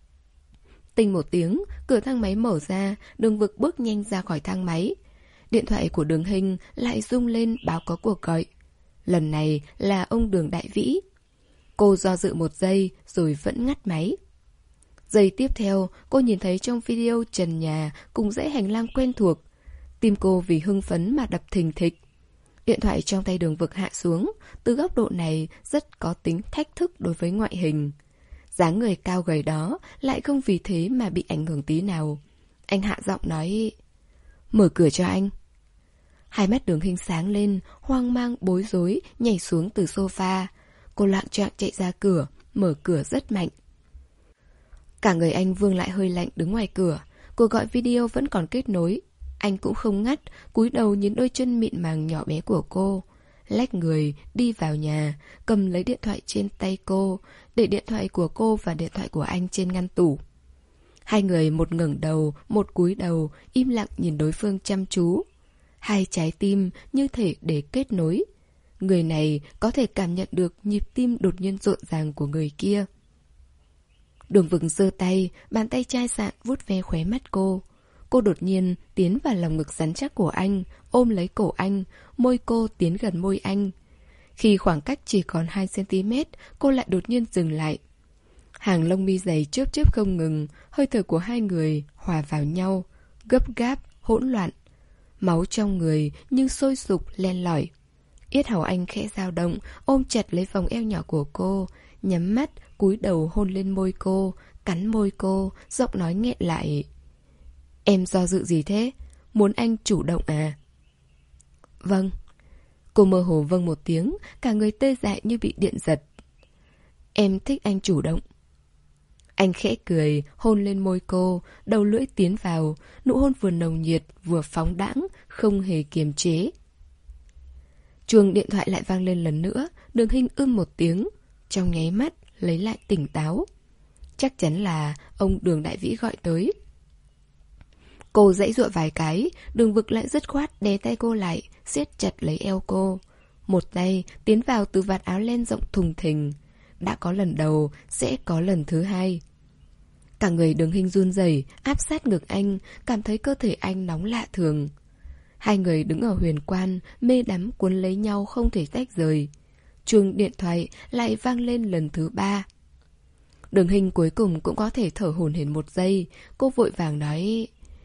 Tinh một tiếng, cửa thang máy mở ra, Đường Vực bước nhanh ra khỏi thang máy. Điện thoại của Đường Hinh lại rung lên báo có cuộc gọi. Lần này là ông Đường Đại Vĩ. Cô do dự một giây rồi vẫn ngắt máy. Giây tiếp theo, cô nhìn thấy trong video trần nhà cùng dãy hành lang quen thuộc. Tim cô vì hưng phấn mà đập thình thịch. Điện thoại trong tay Đường Vực hạ xuống, từ góc độ này rất có tính thách thức đối với ngoại hình. Dáng người cao gầy đó lại không vì thế mà bị ảnh hưởng tí nào. Anh hạ giọng nói: Mở cửa cho anh. Hai mắt Đường Hinh sáng lên, hoang mang bối rối nhảy xuống từ sofa. Cô loạng choạng chạy ra cửa, mở cửa rất mạnh. Cả người anh vương lại hơi lạnh đứng ngoài cửa. Cuộc gọi video vẫn còn kết nối. Anh cũng không ngắt, cúi đầu nhìn đôi chân mịn màng nhỏ bé của cô. Lách người, đi vào nhà, cầm lấy điện thoại trên tay cô, để điện thoại của cô và điện thoại của anh trên ngăn tủ. Hai người một ngẩng đầu, một cúi đầu, im lặng nhìn đối phương chăm chú. Hai trái tim như thể để kết nối. Người này có thể cảm nhận được nhịp tim đột nhiên rộn ràng của người kia. Đường Vực giơ tay, bàn tay chai sạn vuốt ve khóe mắt cô. Cô đột nhiên tiến vào lòng ngực rắn chắc của anh, ôm lấy cổ anh, môi cô tiến gần môi anh. Khi khoảng cách chỉ còn hai xăng-ti-mét, cô lại đột nhiên dừng lại. Hàng lông mi dày chớp chớp không ngừng, hơi thở của hai người hòa vào nhau, gấp gáp, hỗn loạn. Máu trong người như sôi sục len lỏi. Yết hầu anh khẽ dao động, ôm chặt lấy vòng eo nhỏ của cô, nhắm mắt, cúi đầu hôn lên môi cô, cắn môi cô, giọng nói nghẹn lại: Em do dự gì thế? Muốn anh chủ động à? Vâng. Cô mơ hồ vâng một tiếng, cả người tê dại như bị điện giật. Em thích anh chủ động. Anh khẽ cười, hôn lên môi cô, đầu lưỡi tiến vào, nụ hôn vừa nồng nhiệt, vừa phóng đãng, không hề kiềm chế. Chuông điện thoại lại vang lên lần nữa, Đường Hinh ưm một tiếng, trong nháy mắt lấy lại tỉnh táo. Chắc chắn là ông Đường Đại Vĩ gọi tới. Cô giãy giụa vài cái, Đường Vực lại dứt khoát đè tay cô lại, siết chặt lấy eo cô. Một tay tiến vào từ vạt áo len rộng thùng thình. Đã có lần đầu, sẽ có lần thứ hai. Cả người Đường Hinh run rẩy, áp sát ngực anh, cảm thấy cơ thể anh nóng lạ thường. Hai người đứng ở huyền quan, mê đắm cuốn lấy nhau không thể tách rời. Chuông điện thoại lại vang lên lần thứ ba. Đường Hinh cuối cùng cũng có thể thở hổn hển một giây. Cô vội vàng nói: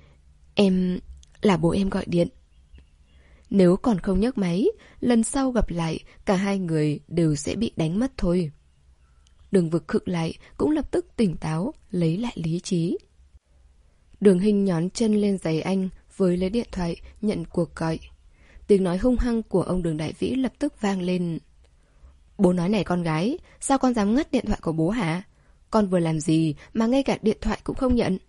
Em... là bố em gọi điện. Nếu còn không nhấc máy, lần sau gặp lại, cả hai người đều sẽ bị đánh mất thôi. Đường Vực khựng lại, cũng lập tức tỉnh táo, lấy lại lý trí. Đường Hinh nhón chân lên giày anh, với lấy điện thoại, nhận cuộc gọi. Tiếng nói hung hăng của ông Đường Đại Vĩ lập tức vang lên. Bố nói này con gái, sao con dám ngắt điện thoại của bố hả? Con vừa làm gì mà ngay cả điện thoại cũng không nhận?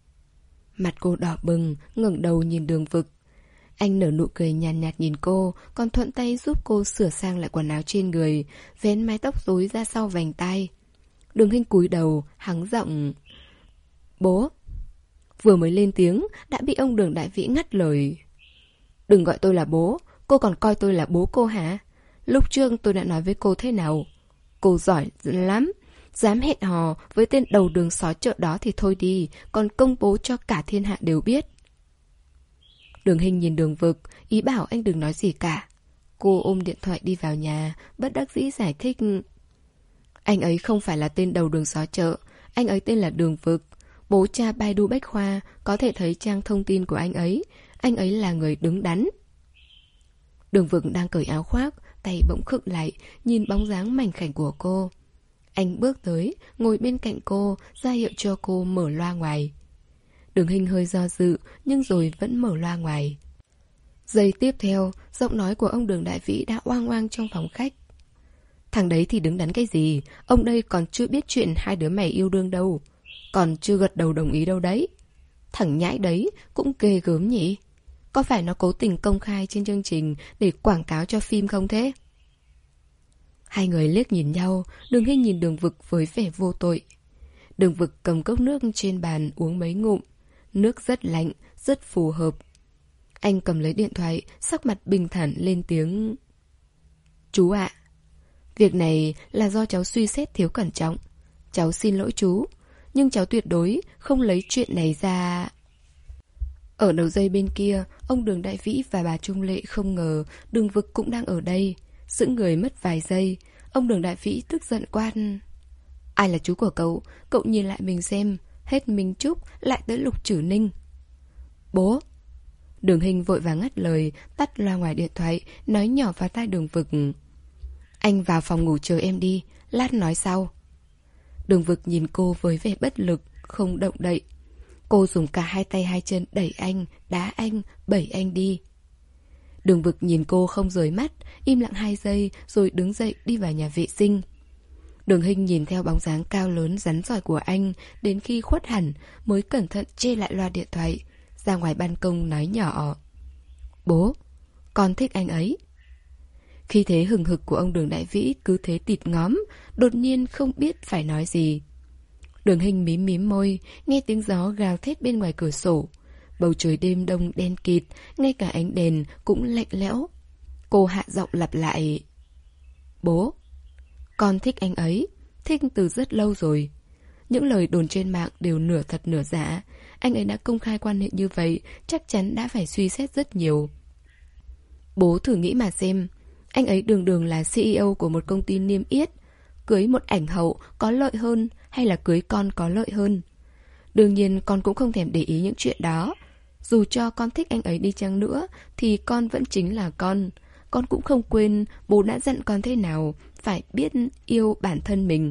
Mặt cô đỏ bừng, ngẩng đầu nhìn Đường Vực. Anh nở nụ cười nhàn nhạt, nhạt nhìn cô, còn thuận tay giúp cô sửa sang lại quần áo trên người, vén mái tóc rối ra sau vành tai. Đường Hinh cúi đầu, hắng giọng: Bố. Vừa mới lên tiếng, đã bị ông Đường Đại Vĩ ngắt lời. Đừng gọi tôi là bố, cô còn coi tôi là bố cô hả? Lúc trước tôi đã nói với cô thế nào? Cô giỏi lắm, dám hẹn hò với tên đầu đường xó chợ đó thì thôi đi, còn công bố cho cả thiên hạ đều biết. Đường Hinh nhìn Đường Vực, ý bảo anh đừng nói gì cả. Cô ôm điện thoại đi vào nhà, bất đắc dĩ giải thích. Anh ấy không phải là tên đầu đường xó chợ, anh ấy tên là Đường Vực. Bố cha Baidu Bách Khoa, có thể thấy trang thông tin của anh ấy. Anh ấy là người đứng đắn. Đường Vực đang cởi áo khoác, tay bỗng khựng lại, nhìn bóng dáng mảnh khảnh của cô. Anh bước tới, ngồi bên cạnh cô, ra hiệu cho cô mở loa ngoài. Đường Hinh hơi do dự, nhưng rồi vẫn mở loa ngoài. Giây tiếp theo, giọng nói của ông Đường Đại Vĩ đã oang oang trong phòng khách. Thằng đấy thì đứng đắn cái gì, ông đây còn chưa biết chuyện hai đứa mày yêu đương đâu. Còn chưa gật đầu đồng ý đâu đấy. Thằng nhãi đấy cũng ghê gớm nhỉ. Có phải nó cố tình công khai trên chương trình để quảng cáo cho phim không thế? Hai người liếc nhìn nhau, Đường Hinh nhìn Đường Vực với vẻ vô tội. Đường Vực cầm cốc nước trên bàn uống mấy ngụm. Nước rất lạnh, rất phù hợp. Anh cầm lấy điện thoại, sắc mặt bình thản lên tiếng. Chú ạ, việc này là do cháu suy xét thiếu cẩn trọng. Cháu xin lỗi chú, nhưng cháu tuyệt đối không lấy chuyện này ra. Ở đầu dây bên kia, ông Đường Đại Vĩ và bà Trung Lệ không ngờ Đường Vực cũng đang ở đây. Sững người mất vài giây, ông Đường Đại Vĩ tức giận quát. Ai là chú của cậu? Cậu nhìn lại mình xem. Hết Minh Trúc lại tới Lục Trử Ninh. Bố. Đường Hinh vội vàng ngắt lời, tắt loa ngoài điện thoại, nói nhỏ vào tai Đường Vực. Anh vào phòng ngủ chờ em đi, lát nói sau. Đường Vực nhìn cô với vẻ bất lực, không động đậy. Cô dùng cả hai tay hai chân đẩy anh, đá anh, bẩy anh đi. Đường Vực nhìn cô không rời mắt, im lặng hai giây rồi đứng dậy đi vào nhà vệ sinh. Đường Hinh nhìn theo bóng dáng cao lớn rắn rỏi của anh, đến khi khuất hẳn mới cẩn thận chê lại loa điện thoại, ra ngoài ban công nói nhỏ. Bố, con thích anh ấy. Khí thế hừng hực của ông Đường Đại Vĩ cứ thế tịt ngóm, đột nhiên không biết phải nói gì. Đường Hinh mím mím môi, nghe tiếng gió gào thét bên ngoài cửa sổ. Bầu trời đêm đông đen kịt, ngay cả ánh đèn cũng lạnh lẽo. Cô hạ giọng lặp lại. Bố, con thích anh ấy, thích từ rất lâu rồi. Những lời đồn trên mạng đều nửa thật nửa giả. Anh ấy đã công khai quan hệ như vậy, chắc chắn đã phải suy xét rất nhiều. Bố thử nghĩ mà xem, anh ấy đường đường là xê e ô của một công ty niêm yết. Cưới một ảnh hậu có lợi hơn hay là cưới con có lợi hơn? Đương nhiên con cũng không thèm để ý những chuyện đó. Dù cho con thích anh ấy đi chăng nữa thì con vẫn chính là con. Con cũng không quên bố đã dặn con thế nào, phải biết yêu bản thân mình.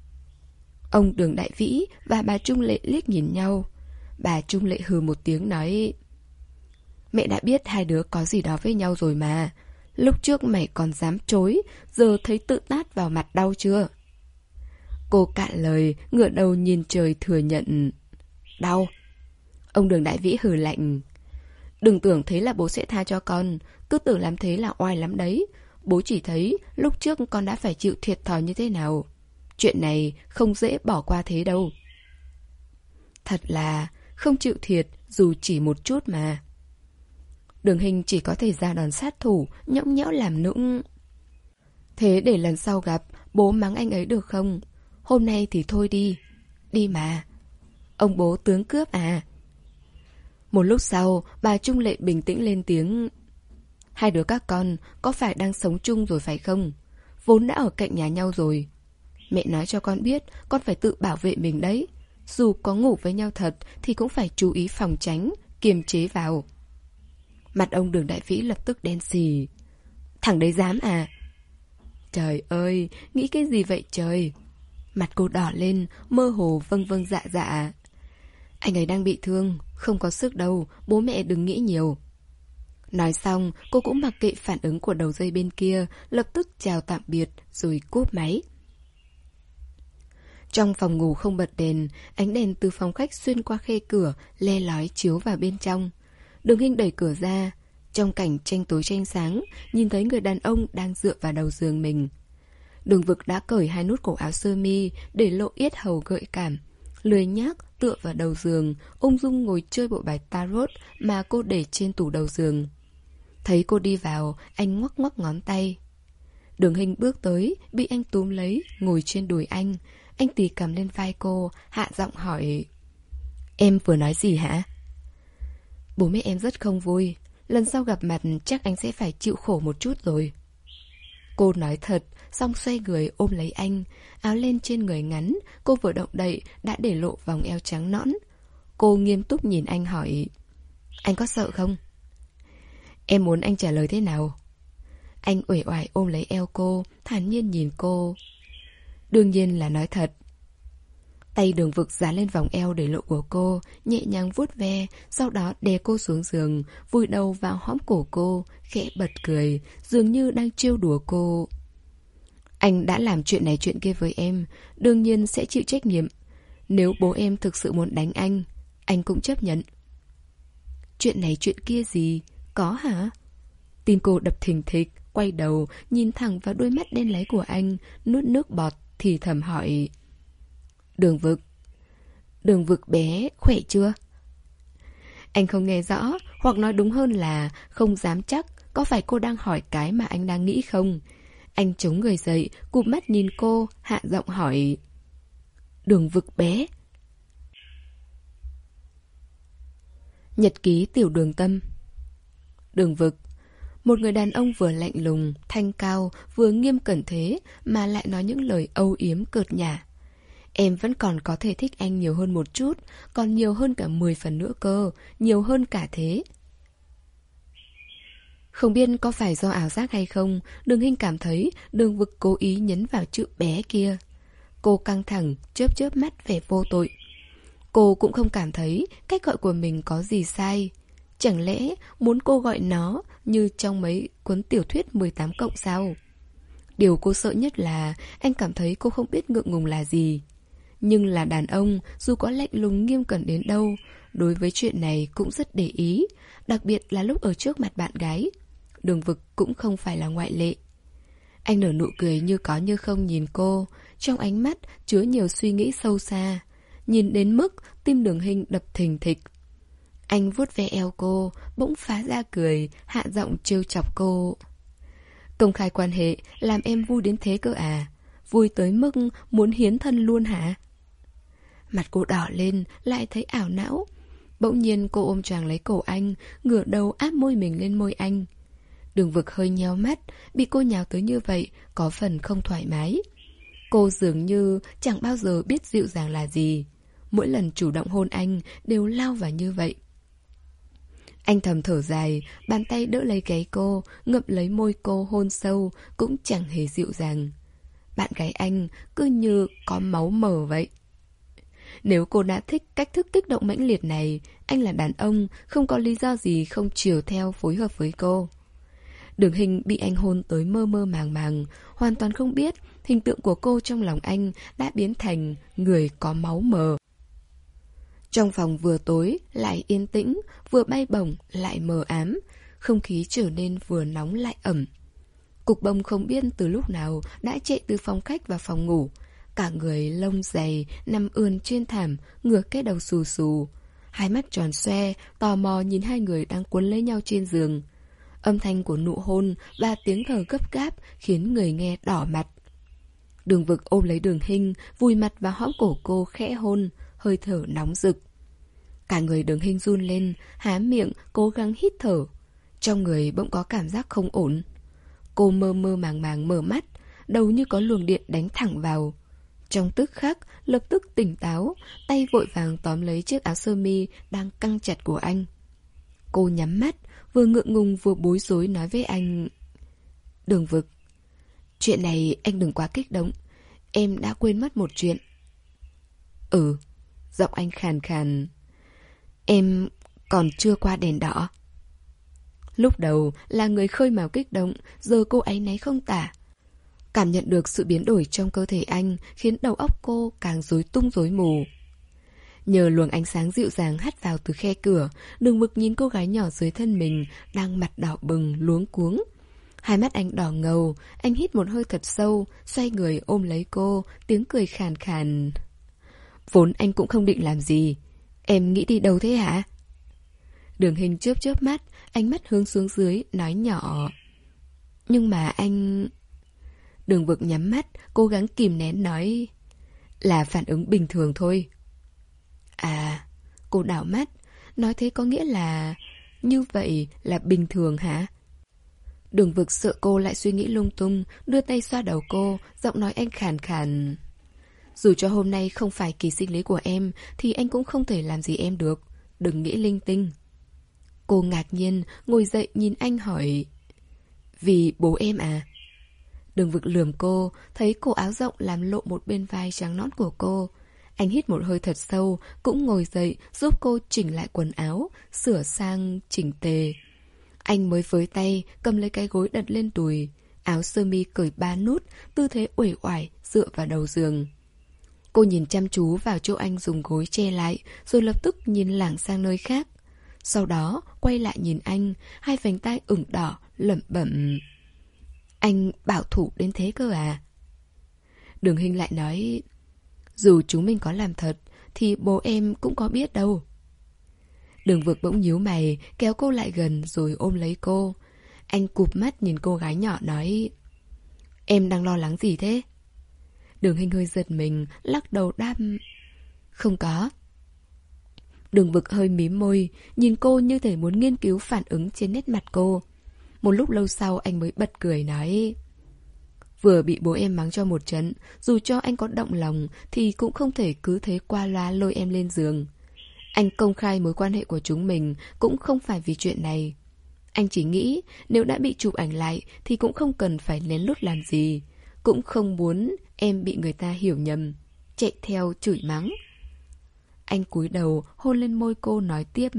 Ông Đường Đại Vĩ và bà Trung Lệ liếc nhìn nhau. Bà Trung Lệ hừ một tiếng nói. Mẹ đã biết hai đứa có gì đó với nhau rồi mà. Lúc trước mày còn dám chối, giờ thấy tự tát vào mặt đau chưa? Cô cạn lời, ngửa đầu nhìn trời thừa nhận. Đau. Ông Đường Đại Vĩ hừ lạnh. Đừng tưởng thế là bố sẽ tha cho con, cứ tưởng làm thế là oai lắm đấy. Bố chỉ thấy lúc trước con đã phải chịu thiệt thòi như thế nào. Chuyện này không dễ bỏ qua thế đâu. Thật là không chịu thiệt, dù chỉ một chút mà. Đường Hình chỉ có thể ra đòn sát thủ, nhõng nhẽo làm nũng. Thế để lần sau gặp, bố mắng anh ấy được không? Hôm nay thì thôi đi. Đi mà. Ông bố tướng cướp à? Một lúc sau, bà Trung Lệ bình tĩnh lên tiếng. Hai đứa các con có phải đang sống chung rồi phải không? Vốn đã ở cạnh nhà nhau rồi. Mẹ nói cho con biết, con phải tự bảo vệ mình đấy. Dù có ngủ với nhau thật thì cũng phải chú ý phòng tránh, kiềm chế vào. Mặt ông Đường Đại Vĩ lập tức đen xì. Thằng đấy dám à? Trời ơi, nghĩ cái gì vậy trời? Mặt cô đỏ lên, mơ hồ vâng vâng dạ dạ. Anh ấy đang bị thương, không có sức đâu, bố mẹ đừng nghĩ nhiều. Nói xong, cô cũng mặc kệ phản ứng của đầu dây bên kia, lập tức chào tạm biệt rồi cúp máy. Trong phòng ngủ không bật đèn, ánh đèn từ phòng khách xuyên qua khe cửa, le lói chiếu vào bên trong. Đường Hinh đẩy cửa ra, trong cảnh tranh tối tranh sáng, nhìn thấy người đàn ông đang dựa vào đầu giường mình. Đường Vực đã cởi hai nút cổ áo sơ mi để lộ yết hầu gợi cảm, lười nhác tựa vào đầu giường, ung dung ngồi chơi bộ bài tarot mà cô để trên tủ đầu giường. Thấy cô đi vào, anh ngoắc ngoắc ngón tay. Đường Hinh bước tới, bị anh túm lấy, ngồi trên đùi anh. Anh tì cầm lên vai cô, hạ giọng hỏi. Em vừa nói gì hả? Bố mẹ em rất không vui. Lần sau gặp mặt chắc anh sẽ phải chịu khổ một chút rồi. Cô nói thật, xong xoay người ôm lấy anh. Áo len trên người ngắn, cô vừa động đậy đã để lộ vòng eo trắng nõn. Cô nghiêm túc nhìn anh hỏi. Anh có sợ không? Em muốn anh trả lời thế nào? Anh uể oải ôm lấy eo cô, thản nhiên nhìn cô. Đương nhiên là nói thật. Tay Đường Vực dán lên vòng eo để lộ của cô, nhẹ nhàng vuốt ve, sau đó đè cô xuống giường, vùi đầu vào hõm cổ cô, khẽ bật cười, dường như đang trêu đùa cô. Anh đã làm chuyện này chuyện kia với em, đương nhiên sẽ chịu trách nhiệm. Nếu bố em thực sự muốn đánh anh, anh cũng chấp nhận. Chuyện này chuyện kia gì? Có hả? Tim cô đập thình thịch, quay đầu, nhìn thẳng vào đôi mắt đen láy của anh, nuốt nước bọt, thì thầm hỏi. Đường Vực. Đường Vực bé, khỏe chưa? Anh không nghe rõ, hoặc nói đúng hơn là không dám chắc có phải cô đang hỏi cái mà anh đang nghĩ không. Anh chống người dậy, cụp mắt nhìn cô, hạ giọng hỏi. Đường Vực bé. Nhật ký Tiểu Đường Tâm. Đường Vực. Một người đàn ông vừa lạnh lùng, thanh cao, vừa nghiêm cẩn thế mà lại nói những lời âu yếm cợt nhả. Em vẫn còn có thể thích anh nhiều hơn một chút, còn nhiều hơn cả mười phần nữa cơ, nhiều hơn cả thế. Không biết có phải do ảo giác hay không, Đường Hinh cảm thấy Đường Vực cố ý nhấn vào chữ bé kia. Cô căng thẳng, chớp chớp mắt vẻ vô tội. Cô cũng không cảm thấy cách gọi của mình có gì sai. Chẳng lẽ muốn cô gọi nó như trong mấy cuốn tiểu thuyết mười tám cộng sao? Điều cô sợ nhất là anh cảm thấy cô không biết ngượng ngùng là gì. Nhưng là đàn ông, dù có lạnh lùng nghiêm cẩn đến đâu, đối với chuyện này cũng rất để ý, đặc biệt là lúc ở trước mặt bạn gái. Đường Vực cũng không phải là ngoại lệ. Anh nở nụ cười như có như không nhìn cô, trong ánh mắt chứa nhiều suy nghĩ sâu xa. Nhìn đến mức tim Đường Hinh đập thình thịch. Anh vuốt ve eo cô, bỗng phá ra cười, hạ giọng trêu chọc cô. Công khai quan hệ làm em vui đến thế cơ à? Vui tới mức muốn hiến thân luôn hả? Mặt cô đỏ lên, lại thấy ảo não. Bỗng nhiên cô ôm choàng lấy cổ anh, ngửa đầu áp môi mình lên môi anh. Đường Vực hơi nheo mắt, bị cô nhào tới như vậy, có phần không thoải mái. Cô dường như chẳng bao giờ biết dịu dàng là gì. Mỗi lần chủ động hôn anh đều lao vào như vậy. Anh thầm thở dài, bàn tay đỡ lấy gáy cô, ngậm lấy môi cô hôn sâu, cũng chẳng hề dịu dàng. Bạn gái anh cứ như có máu mờ vậy. Nếu cô đã thích cách thức kích động mãnh liệt này, anh là đàn ông, không có lý do gì không chiều theo phối hợp với cô. Đường Hinh bị anh hôn tới mơ mơ màng màng, hoàn toàn không biết hình tượng của cô trong lòng anh đã biến thành người có máu mờ. Trong phòng vừa tối lại yên tĩnh, vừa bay bổng lại mờ ám, không khí trở nên vừa nóng lại ẩm. Cục bông không biết từ lúc nào đã chạy từ phòng khách vào phòng ngủ. Cả người lông dày nằm ườn trên thảm, ngửa cái đầu xù xù. Hai mắt tròn xoe, tò mò nhìn hai người đang cuốn lấy nhau trên giường. Âm thanh của nụ hôn và tiếng thở gấp gáp khiến người nghe đỏ mặt. Đường Vực ôm lấy Đường Hinh, vùi mặt vào hõm cổ cô khẽ hôn, hơi thở nóng rực. Cả người Đường Hinh run lên, há miệng, cố gắng hít thở. Trong người bỗng có cảm giác không ổn. Cô mơ mơ màng màng mở mắt, đầu như có luồng điện đánh thẳng vào. Trong tức khắc, lập tức tỉnh táo, tay vội vàng tóm lấy chiếc áo sơ mi đang căng chặt của anh. Cô nhắm mắt, vừa ngượng ngùng vừa bối rối nói với anh: Đường Vực, chuyện này anh đừng quá kích động. Em đã quên mất một chuyện. Ừ, giọng anh khàn khàn. Em còn chưa qua đèn đỏ. Lúc đầu là người khơi mào kích động, giờ cô áy náy không tả. Cảm nhận được sự biến đổi trong cơ thể anh khiến đầu óc cô càng rối tung rối mù. Nhờ luồng ánh sáng dịu dàng hắt vào từ khe cửa, Đường Vực nhìn cô gái nhỏ dưới thân mình đang mặt đỏ bừng, luống cuống. Hai mắt anh đỏ ngầu, anh hít một hơi thật sâu, xoay người ôm lấy cô, tiếng cười khàn khàn. Vốn anh cũng không định làm gì. Em nghĩ đi đâu thế hả? Đường Hinh chớp chớp mắt, ánh mắt hướng xuống dưới, nói nhỏ. Nhưng mà anh... Đường Vực nhắm mắt, cố gắng kìm nén nói. Là phản ứng bình thường thôi. À, cô đảo mắt, nói thế có nghĩa là... Như vậy là bình thường hả? Đường Vực sợ cô lại suy nghĩ lung tung, đưa tay xoa đầu cô, giọng nói anh khàn khàn. Dù cho hôm nay không phải kỳ sinh lý của em, thì anh cũng không thể làm gì em được. Đừng nghĩ linh tinh. Cô ngạc nhiên, ngồi dậy nhìn anh hỏi. Vì bố em à? Đường Vực lườm cô, thấy cổ áo rộng làm lộ một bên vai trắng nõn của cô. Anh hít một hơi thật sâu, cũng ngồi dậy giúp cô chỉnh lại quần áo, sửa sang chỉnh tề. Anh mới với tay cầm lấy cái gối đặt lên đùi, áo sơ mi cởi ba nút, tư thế uể oải dựa vào đầu giường. Cô nhìn chăm chú vào chỗ anh dùng gối che lại, rồi lập tức nhìn lảng sang nơi khác. Sau đó quay lại nhìn anh, hai vành tai ửng đỏ, lẩm bẩm. Anh bảo thủ đến thế cơ à? Đường Hinh lại nói. Dù chúng mình có làm thật, thì bố em cũng có biết đâu. Đường Vực bỗng nhíu mày, kéo cô lại gần rồi ôm lấy cô. Anh cụp mắt nhìn cô gái nhỏ nói. Em đang lo lắng gì thế? Đường Hinh hơi giật mình, lắc đầu đáp. Không có. Đường Vực hơi mím môi, nhìn cô như thể muốn nghiên cứu phản ứng trên nét mặt cô. Một lúc lâu sau anh mới bật cười nói. Vừa bị bố em mắng cho một trận, dù cho anh có động lòng thì cũng không thể cứ thế qua loa lôi em lên giường. Anh công khai mối quan hệ của chúng mình cũng không phải vì chuyện này. Anh chỉ nghĩ nếu đã bị chụp ảnh lại thì cũng không cần phải lén lút làm gì. Cũng không muốn em bị người ta hiểu nhầm, chạy theo chửi mắng. Anh cúi đầu hôn lên môi cô nói tiếp.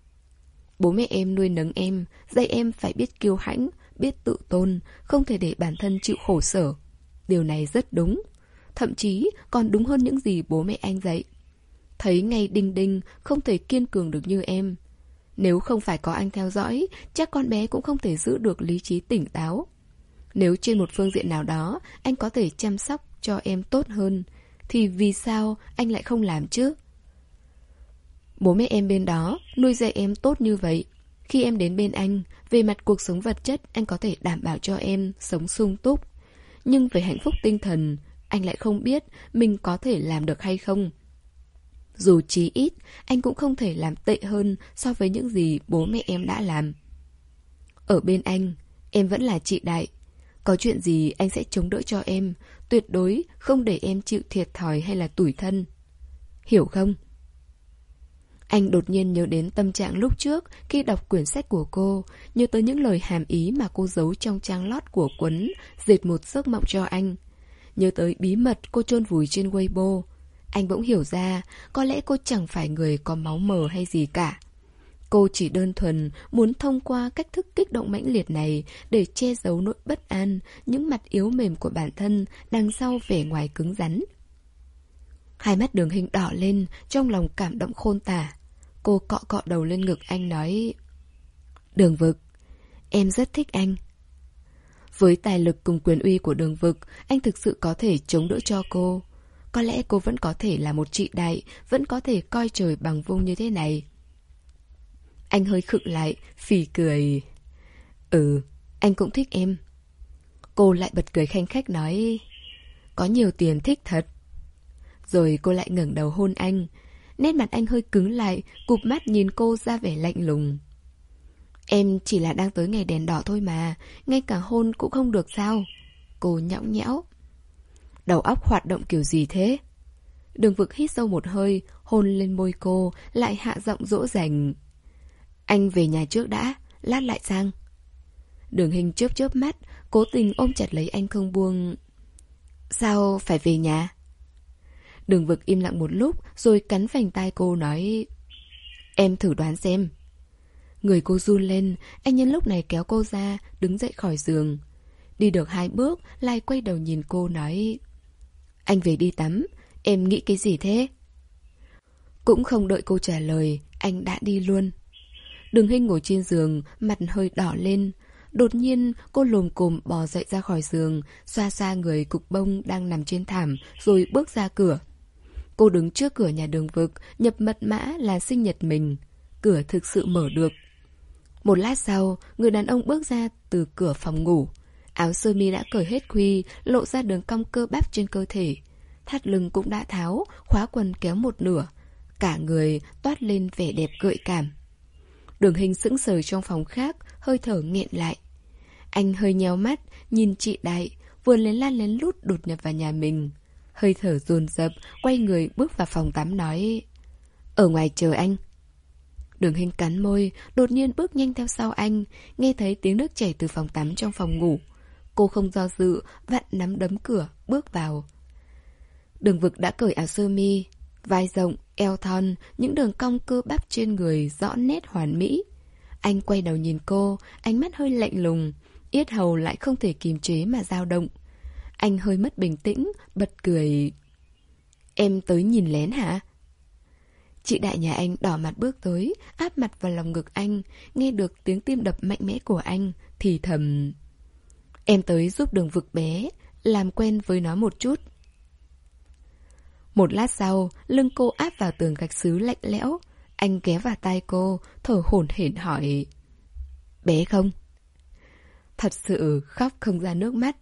Bố mẹ em nuôi nấng em, dạy em phải biết kiêu hãnh, biết tự tôn, không thể để bản thân chịu khổ sở. Điều này rất đúng, thậm chí còn đúng hơn những gì bố mẹ anh dạy. Thấy ngay Đinh Đinh không thể kiên cường được như em. Nếu không phải có anh theo dõi, chắc con bé cũng không thể giữ được lý trí tỉnh táo. Nếu trên một phương diện nào đó anh có thể chăm sóc cho em tốt hơn, thì vì sao anh lại không làm chứ? Bố mẹ em bên đó nuôi dạy em tốt như vậy. Khi em đến bên anh, về mặt cuộc sống vật chất anh có thể đảm bảo cho em sống sung túc. Nhưng về hạnh phúc tinh thần, anh lại không biết mình có thể làm được hay không. Dù chí ít, anh cũng không thể làm tệ hơn so với những gì bố mẹ em đã làm. Ở bên anh, em vẫn là chị đại. Có chuyện gì anh sẽ chống đỡ cho em, tuyệt đối không để em chịu thiệt thòi hay là tủi thân. Hiểu không? Anh đột nhiên nhớ đến tâm trạng lúc trước khi đọc quyển sách của cô, nhớ tới những lời hàm ý mà cô giấu trong trang lót của cuốn Dệt một giấc mộng cho anh. Nhớ tới bí mật cô chôn vùi trên Weibo. Anh bỗng hiểu ra, có lẽ cô chẳng phải người có máu mờ hay gì cả. Cô chỉ đơn thuần muốn thông qua cách thức kích động mãnh liệt này để che giấu nỗi bất an, những mặt yếu mềm của bản thân đằng sau vẻ ngoài cứng rắn. Hai mắt Đường Hinh đỏ lên, trong lòng cảm động khôn tả. Cô cọ cọ đầu lên ngực anh nói. Đường Vực, em rất thích anh. Với tài lực cùng quyền uy của Đường Vực, anh thực sự có thể chống đỡ cho cô. có lẽ cô vẫn có thể là một chị đại, vẫn có thể coi trời bằng vung như thế này. Anh hơi khựng lại, phì cười. Ừ, anh cũng thích em. Cô lại bật cười khanh khách nói, có nhiều tiền thích thật. Rồi cô lại ngẩng đầu hôn anh. Nét mặt anh hơi cứng lại, cụp mắt nhìn cô ra vẻ lạnh lùng. Em chỉ là đang tới ngày đèn đỏ thôi mà, ngay cả hôn cũng không được sao? Cô nhõng nhẽo. Đầu óc hoạt động kiểu gì thế? Đường Vực hít sâu một hơi, hôn lên môi cô, lại hạ giọng dỗ dành. Anh về nhà trước đã, lát lại sang. Đường Hình chớp chớp mắt, cố tình ôm chặt lấy anh không buông. Sao phải về nhà? Đường Vực im lặng một lúc, rồi cắn vành tai cô nói, em thử đoán xem. Người cô run lên, anh nhân lúc này kéo cô ra, đứng dậy khỏi giường. Đi được hai bước, lại quay đầu nhìn cô nói, anh về đi tắm, em nghĩ cái gì thế? Cũng không đợi cô trả lời, anh đã đi luôn. Đường Hinh ngồi trên giường, mặt hơi đỏ lên. Đột nhiên, cô lồm cồm bò dậy ra khỏi giường, xoa xoa người cục bông đang nằm trên thảm, rồi bước ra cửa. Cô đứng trước cửa nhà Đường Vực, nhập mật mã là sinh nhật mình. Cửa thực sự mở được. Một lát sau, người đàn ông bước ra từ cửa phòng ngủ. Áo sơ mi đã cởi hết khuy, lộ ra đường cong cơ bắp trên cơ thể. Thắt lưng cũng đã tháo, khóa quần kéo một nửa. Cả người toát lên vẻ đẹp gợi cảm. Đường Hình sững sờ trong phòng khác, hơi thở nghẹn lại. Anh hơi nhéo mắt, nhìn chị Đại, vừa lén la lén lút đột nhập vào nhà mình. Hơi thở dồn dập, quay người bước vào phòng tắm nói, ở ngoài chờ anh. Đường Hình cắn môi, đột nhiên bước nhanh theo sau anh, nghe thấy tiếng nước chảy từ phòng tắm trong phòng ngủ. Cô không do dự, vặn nắm đấm cửa, bước vào. Đường Vực đã cởi áo sơ mi, vai rộng, eo thon, những đường cong cơ bắp trên người rõ nét hoàn mỹ. Anh quay đầu nhìn cô, ánh mắt hơi lạnh lùng, yết hầu lại không thể kìm chế mà dao động. Anh hơi mất bình tĩnh, bật cười. Em tới nhìn lén hả? Chị Đại nhà anh đỏ mặt bước tới, áp mặt vào lòng ngực anh, nghe được tiếng tim đập mạnh mẽ của anh, thì thầm. Em tới giúp Đường Vực bé, làm quen với nó một chút. Một lát sau, lưng cô áp vào tường gạch sứ lạnh lẽo. Anh ghé vào tai cô, thở hổn hển hỏi. Bé không? Thật sự khóc không ra nước mắt.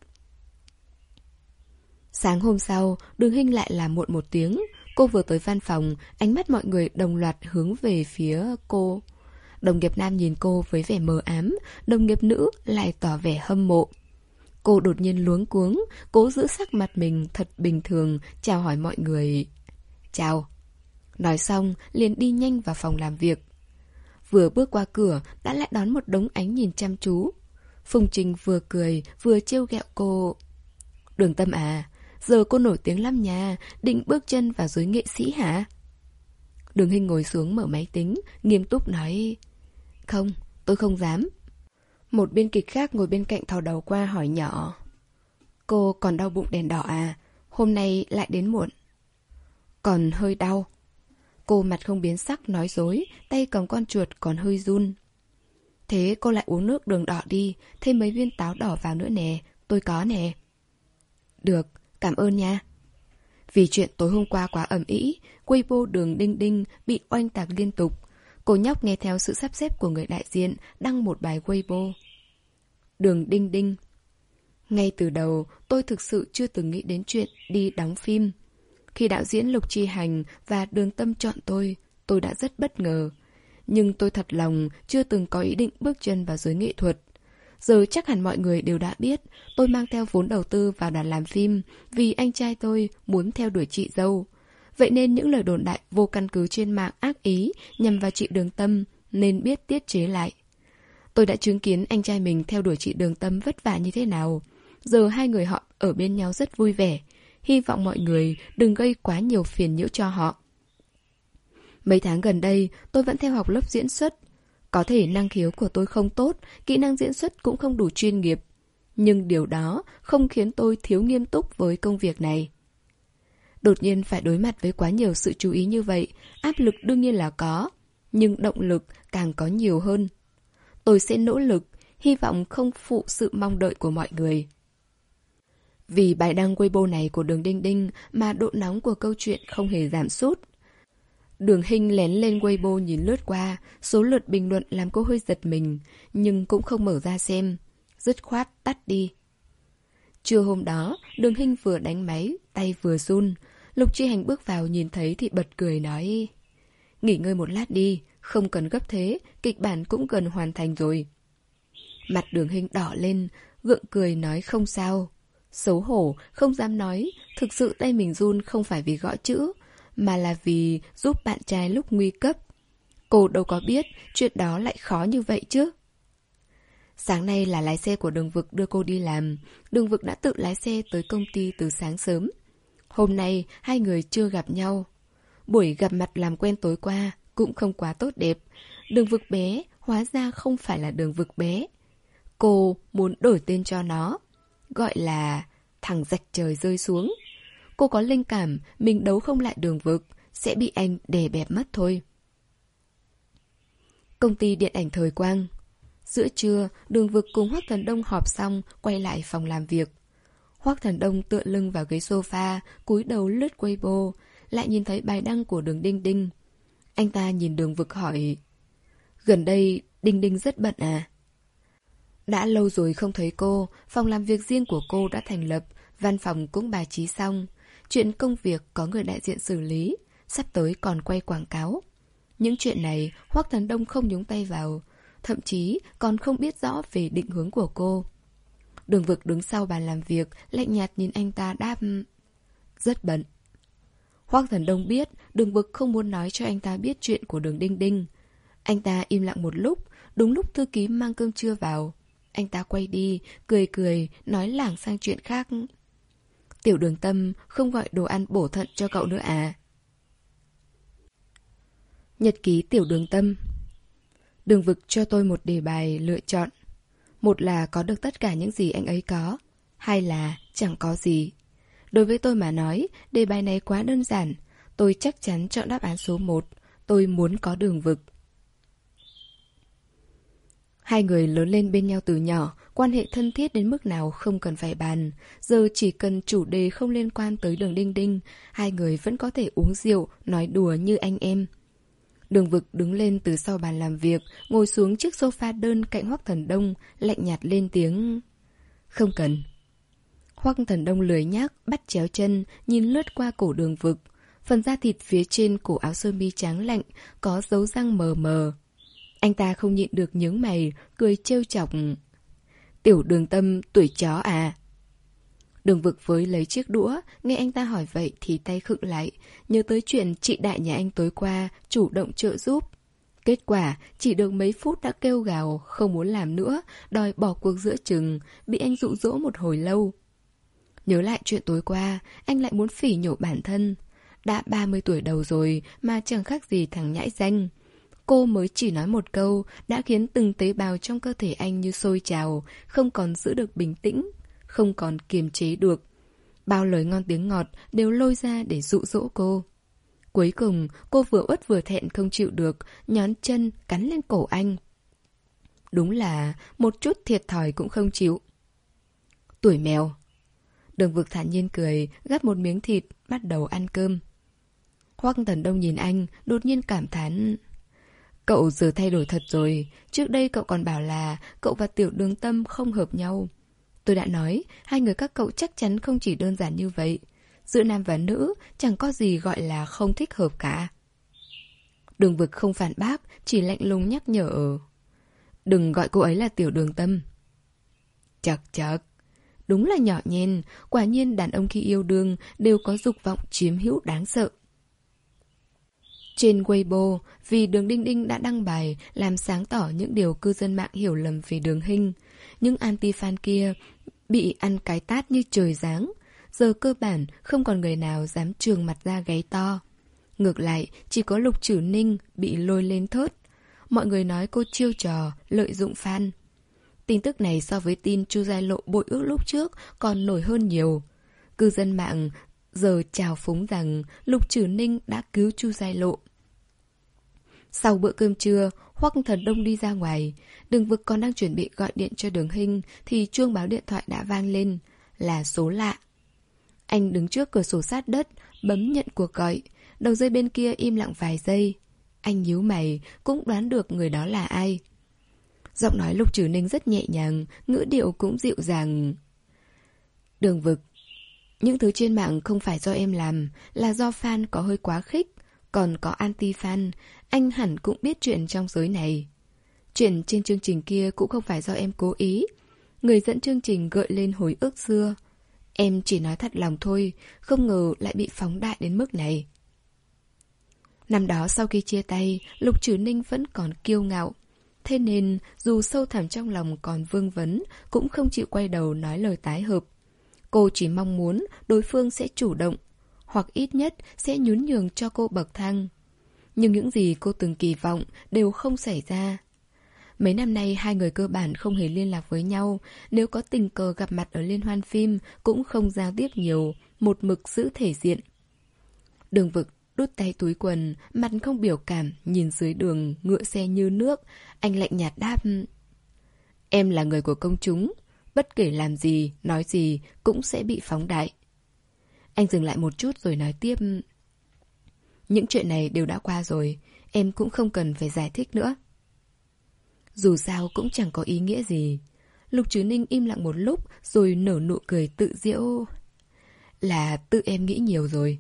Sáng hôm sau, Đường Hinh lại làm muộn một tiếng. Cô vừa tới văn phòng, ánh mắt mọi người đồng loạt hướng về phía cô. Đồng nghiệp nam nhìn cô với vẻ mờ ám, đồng nghiệp nữ lại tỏ vẻ hâm mộ. Cô đột nhiên luống cuống, cố giữ sắc mặt mình thật bình thường, chào hỏi mọi người. Chào. Nói xong, liền đi nhanh vào phòng làm việc. Vừa bước qua cửa, đã lại đón một đống ánh nhìn chăm chú. Phùng Trình vừa cười, vừa trêu ghẹo cô. Đường Tâm à, giờ cô nổi tiếng lắm nha, định bước chân vào giới nghệ sĩ hả? Đường Hinh ngồi xuống mở máy tính, nghiêm túc nói. Không, tôi không dám. Một biên kịch khác ngồi bên cạnh thò đầu qua hỏi nhỏ. Cô còn đau bụng đèn đỏ à? Hôm nay lại đến muộn. Còn hơi đau. Cô mặt không biến sắc nói dối, tay cầm con chuột còn hơi run. Thế cô lại uống nước đường đỏ đi, thêm mấy viên táo đỏ vào nữa nè, tôi có nè. Được, cảm ơn nha. Vì chuyện tối hôm qua quá ầm ĩ, Weibo Đường Đinh Đinh bị oanh tạc liên tục. Cô nhóc nghe theo sự sắp xếp của người đại diện đăng một bài Weibo. Đường Đinh Đinh. Ngay từ đầu, tôi thực sự chưa từng nghĩ đến chuyện đi đóng phim. Khi đạo diễn Lục Chi Hành và Đường Tâm chọn tôi, tôi đã rất bất ngờ. Nhưng tôi thật lòng chưa từng có ý định bước chân vào giới nghệ thuật. Giờ chắc hẳn mọi người đều đã biết tôi mang theo vốn đầu tư vào đoàn làm phim vì anh trai tôi muốn theo đuổi chị dâu. Vậy nên những lời đồn đại vô căn cứ trên mạng ác ý nhằm vào chị Đường Tâm nên biết tiết chế lại. Tôi đã chứng kiến anh trai mình theo đuổi chị Đường Tâm vất vả như thế nào. Giờ hai người họ ở bên nhau rất vui vẻ. Hy vọng mọi người đừng gây quá nhiều phiền nhiễu cho họ. Mấy tháng gần đây tôi vẫn theo học lớp diễn xuất. Có thể năng khiếu của tôi không tốt, kỹ năng diễn xuất cũng không đủ chuyên nghiệp. Nhưng điều đó không khiến tôi thiếu nghiêm túc với công việc này. Đột nhiên phải đối mặt với quá nhiều sự chú ý như vậy, áp lực đương nhiên là có, nhưng động lực càng có nhiều hơn. Tôi sẽ nỗ lực, hy vọng không phụ sự mong đợi của mọi người. Vì bài đăng Weibo này của Đường Đinh Đinh mà độ nóng của câu chuyện không hề giảm sút. Đường Hinh lén lên Weibo nhìn lướt qua, số lượt bình luận làm cô hơi giật mình, nhưng cũng không mở ra xem. Dứt khoát tắt đi. Trưa hôm đó, Đường Hinh vừa đánh máy, tay vừa run. Lục Chi Hành bước vào nhìn thấy thì bật cười nói: nghỉ ngơi một lát đi, không cần gấp thế, kịch bản cũng gần hoàn thành rồi. Mặt Đường Hinh đỏ lên, gượng cười nói không sao. Xấu hổ, không dám nói, thực sự tay mình run không phải vì gõ chữ, mà là vì giúp bạn trai lúc nguy cấp. Cô đâu có biết chuyện đó lại khó như vậy chứ. Sáng nay là lái xe của Đường Vực đưa cô đi làm. Đường Vực đã tự lái xe tới công ty từ sáng sớm. Hôm nay hai người chưa gặp nhau. Buổi gặp mặt làm quen tối qua cũng không quá tốt đẹp. Đường Vực bé hóa ra không phải là Đường Vực bé. Cô muốn đổi tên cho nó, gọi là thằng rạch trời rơi xuống. Cô có linh cảm mình đấu không lại Đường Vực, sẽ bị anh đè bẹp mất thôi. Công ty điện ảnh Thời Quang. Giữa trưa, Đường Vực cùng Hoắc Thần Đông họp xong, quay lại phòng làm việc. Hoắc Thần Đông tựa lưng vào ghế sofa, cúi đầu lướt Weibo, lại nhìn thấy bài đăng của Đường Đinh Đinh. Anh ta nhìn Đường Vực hỏi: gần đây Đinh Đinh rất bận à? Đã lâu rồi không thấy cô, phòng làm việc riêng của cô đã thành lập, văn phòng cũng bài trí xong. Chuyện công việc có người đại diện xử lý, sắp tới còn quay quảng cáo. Những chuyện này Hoắc Thần Đông không nhúng tay vào, thậm chí còn không biết rõ về định hướng của cô. Đường Vực đứng sau bàn làm việc, lạnh nhạt nhìn anh ta đáp: rất bận. Hoắc Thần Đông biết Đường Vực không muốn nói cho anh ta biết chuyện của Đường Đinh Đinh. Anh ta im lặng một lúc, đúng lúc thư ký mang cơm trưa vào. Anh ta quay đi, cười cười, nói lảng sang chuyện khác. Tiểu Đường Tâm không gọi đồ ăn bổ thận cho cậu nữa à? Nhật ký Tiểu Đường Tâm. Đường Vực cho tôi một đề bài lựa chọn. Một là có được tất cả những gì anh ấy có, hai là chẳng có gì. Đối với tôi mà nói, đề bài này quá đơn giản. Tôi chắc chắn chọn đáp án số một. Tôi muốn có Đường Vực. Hai người lớn lên bên nhau từ nhỏ, quan hệ thân thiết đến mức nào không cần phải bàn. Giờ chỉ cần chủ đề không liên quan tới Đường Đinh Đinh, hai người vẫn có thể uống rượu, nói đùa như anh em. Đường Vực đứng lên từ sau bàn làm việc, ngồi xuống chiếc sofa đơn cạnh Hoắc Thần Đông, lạnh nhạt lên tiếng: không cần. Hoắc Thần Đông lười nhác, bắt chéo chân, nhìn lướt qua cổ Đường Vực. Phần da thịt phía trên cổ áo sơ mi trắng lạnh, có dấu răng mờ mờ. Anh ta không nhịn được nhướng mày, cười trêu chọc: Tiểu Đường Tâm tuổi chó à? Đường Vực với lấy chiếc đũa, nghe anh ta hỏi vậy thì tay khựng lại, nhớ tới chuyện chị đại nhà anh tối qua chủ động trợ giúp. Kết quả chỉ được mấy phút đã kêu gào không muốn làm nữa, đòi bỏ cuộc giữa chừng, bị anh dụ dỗ một hồi lâu. Nhớ lại chuyện tối qua, anh lại muốn phỉ nhổ bản thân. Đã ba mươi tuổi đầu rồi mà chẳng khác gì thằng nhãi danh. Cô mới chỉ nói một câu đã khiến từng tế bào trong cơ thể anh như sôi trào, không còn giữ được bình tĩnh, không còn kiềm chế được. Bao lời ngon tiếng ngọt đều lôi ra để dụ dỗ cô. Cuối cùng cô vừa uất vừa thẹn không chịu được, nhón chân cắn lên cổ anh. Đúng là một chút thiệt thòi cũng không chịu. Tuổi mèo. Đường Vực thản nhiên cười, gắp một miếng thịt, bắt đầu ăn cơm. Hoắc Thần Đông nhìn anh, đột nhiên cảm thán: cậu giờ thay đổi thật rồi. Trước đây cậu còn bảo là cậu và Tiểu Đường Tâm không hợp nhau. Tôi đã nói, hai người các cậu chắc chắn không chỉ đơn giản như vậy. Giữa nam và nữ chẳng có gì gọi là không thích hợp cả. Đường Vực không phản bác, chỉ lạnh lùng nhắc nhở: đừng gọi cô ấy là Tiểu Đường Tâm. Chật chật. Đúng là nhỏ nhen, quả nhiên đàn ông khi yêu đương đều có dục vọng chiếm hữu đáng sợ. Trên Weibo, vì Đường Đinh Đinh đã đăng bài làm sáng tỏ những điều cư dân mạng hiểu lầm về Đường Hinh. Những anti-fan kia bị ăn cái tát như trời giáng. Giờ cơ bản không còn người nào dám trường mặt ra gáy to. Ngược lại, chỉ có Lục Trử Ninh bị lôi lên thớt. Mọi người nói cô chiêu trò, lợi dụng fan. Tin tức này so với tin Chu Giai Lộ bội ước lúc trước còn nổi hơn nhiều. Cư dân mạng giờ chào phúng rằng Lục Trử Ninh đã cứu Chu Giai Lộ. Sau bữa cơm trưa, Hoắc Thần Đông đi ra ngoài. Đường Vực còn đang chuẩn bị gọi điện cho Đường Hinh thì chuông báo điện thoại đã vang lên. Là số lạ. Anh đứng trước cửa sổ sát đất, bấm nhận cuộc gọi. Đầu dây bên kia im lặng vài giây. Anh nhíu mày, cũng đoán được người đó là ai. Giọng nói Lục Trừ Ninh rất nhẹ nhàng, ngữ điệu cũng dịu dàng. Đường Vực, những thứ trên mạng không phải do em làm, là do fan có hơi quá khích. Còn có anti-fan, anh hẳn cũng biết chuyện trong giới này. Chuyện trên chương trình kia cũng không phải do em cố ý. Người dẫn chương trình gợi lên hồi ức xưa. Em chỉ nói thật lòng thôi, không ngờ lại bị phóng đại đến mức này. Năm đó sau khi chia tay, Lục Trừ Ninh vẫn còn kiêu ngạo. Thế nên, dù sâu thẳm trong lòng còn vương vấn, cũng không chịu quay đầu nói lời tái hợp. Cô chỉ mong muốn đối phương sẽ chủ động, hoặc ít nhất sẽ nhún nhường cho cô bậc thang. Nhưng những gì cô từng kỳ vọng đều không xảy ra. Mấy năm nay hai người cơ bản không hề liên lạc với nhau, nếu có tình cờ gặp mặt ở liên hoan phim cũng không giao tiếp nhiều, một mực giữ thể diện. Đường Vực đút tay túi quần, mặt không biểu cảm, nhìn dưới đường, ngựa xe như nước. Anh lạnh nhạt đáp: Em là người của công chúng, bất kể làm gì, nói gì cũng sẽ bị phóng đại. Anh dừng lại một chút rồi nói tiếp: Những chuyện này đều đã qua rồi, em cũng không cần phải giải thích nữa. Dù sao cũng chẳng có ý nghĩa gì. Lục Trừ Ninh im lặng một lúc rồi nở nụ cười tự giễu: Là tự em nghĩ nhiều rồi.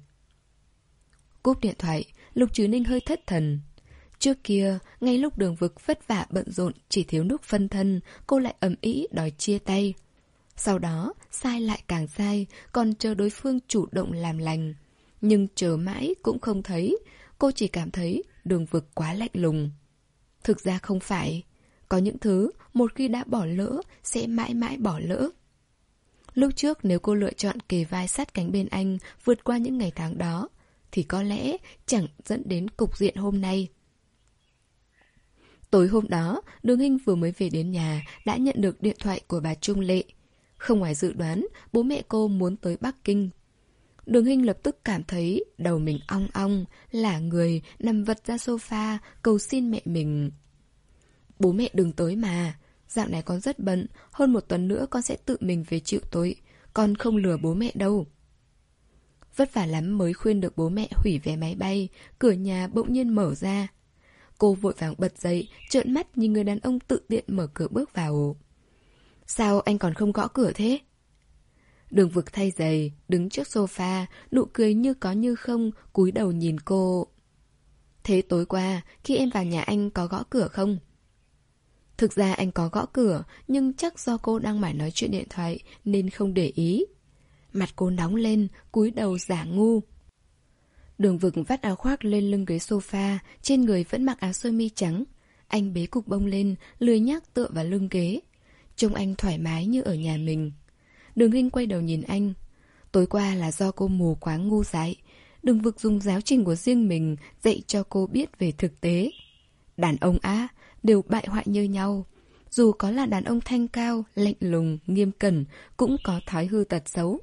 Cúp điện thoại, Lục Trừ Ninh hơi thất thần. Trước kia, ngay lúc Đường Vực vất vả bận rộn chỉ thiếu nước phân thân, cô lại ầm ĩ đòi chia tay. Sau đó, sai lại càng sai, còn chờ đối phương chủ động làm lành. Nhưng chờ mãi cũng không thấy, cô chỉ cảm thấy Đường Vực quá lạnh lùng. Thực ra không phải, có những thứ một khi đã bỏ lỡ sẽ mãi mãi bỏ lỡ. Lúc trước nếu cô lựa chọn kề vai sát cánh bên anh vượt qua những ngày tháng đó, thì có lẽ chẳng dẫn đến cục diện hôm nay. Tối hôm đó, Đường Hinh vừa mới về đến nhà đã nhận được điện thoại của bà Trung Lệ. Không ngoài dự đoán, bố mẹ cô muốn tới Bắc Kinh. Đường Hinh lập tức cảm thấy đầu mình ong ong, lả người, nằm vật ra sofa, cầu xin mẹ mình. Bố mẹ đừng tới mà, dạo này con rất bận, hơn một tuần nữa con sẽ tự mình về chịu tội, con không lừa bố mẹ đâu. Vất vả lắm mới khuyên được bố mẹ hủy vé máy bay, cửa nhà bỗng nhiên mở ra. Cô vội vàng bật dậy, trợn mắt nhìn người đàn ông tự tiện mở cửa bước vào. Sao anh còn không gõ cửa thế? Đường Vực thay giày, đứng trước sofa, nụ cười như có như không, cúi đầu nhìn cô. Thế tối qua, khi em vào nhà anh có gõ cửa không? Thực ra anh có gõ cửa, nhưng chắc do cô đang mải nói chuyện điện thoại nên không để ý. Mặt cô nóng lên, cúi đầu giả ngu. Đường Vực vắt áo khoác lên lưng ghế sofa, trên người vẫn mặc áo sơ mi trắng. Anh bế cục bông lên, lười nhác tựa vào lưng ghế. Trông anh thoải mái như ở nhà mình. Đường Hinh quay đầu nhìn anh. Tối qua là do cô mù quáng ngu dại. Đường Vực dùng giáo trình của riêng mình dạy cho cô biết về thực tế. Đàn ông á, đều bại hoại như nhau. Dù có là đàn ông thanh cao, lạnh lùng, nghiêm cẩn, cũng có thói hư tật xấu.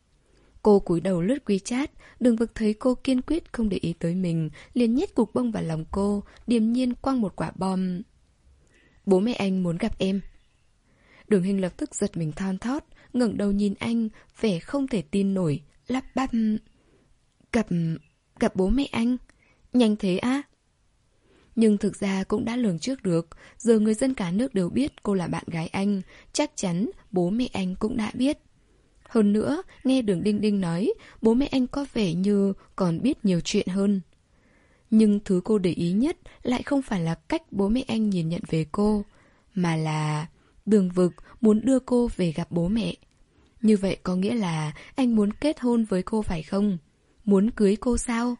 Cô cúi đầu lướt WeChat, Đường Vực thấy cô kiên quyết không để ý tới mình, liền nhét cục bông vào lòng cô, điềm nhiên quăng một quả bom. Bố mẹ anh muốn gặp em. Đường Hinh lập tức giật mình thon thót, ngẩng đầu nhìn anh, vẻ không thể tin nổi, lắp bắp. Gặp... gặp bố mẹ anh? Nhanh thế á? Nhưng thực ra cũng đã lường trước được, giờ người dân cả nước đều biết cô là bạn gái anh, chắc chắn bố mẹ anh cũng đã biết. Hơn nữa, nghe Đường Đinh Đinh nói, bố mẹ anh có vẻ như còn biết nhiều chuyện hơn. Nhưng thứ cô để ý nhất lại không phải là cách bố mẹ anh nhìn nhận về cô, mà là Đường Vực muốn đưa cô về gặp bố mẹ. Như vậy có nghĩa là anh muốn kết hôn với cô phải không? Muốn cưới cô sao?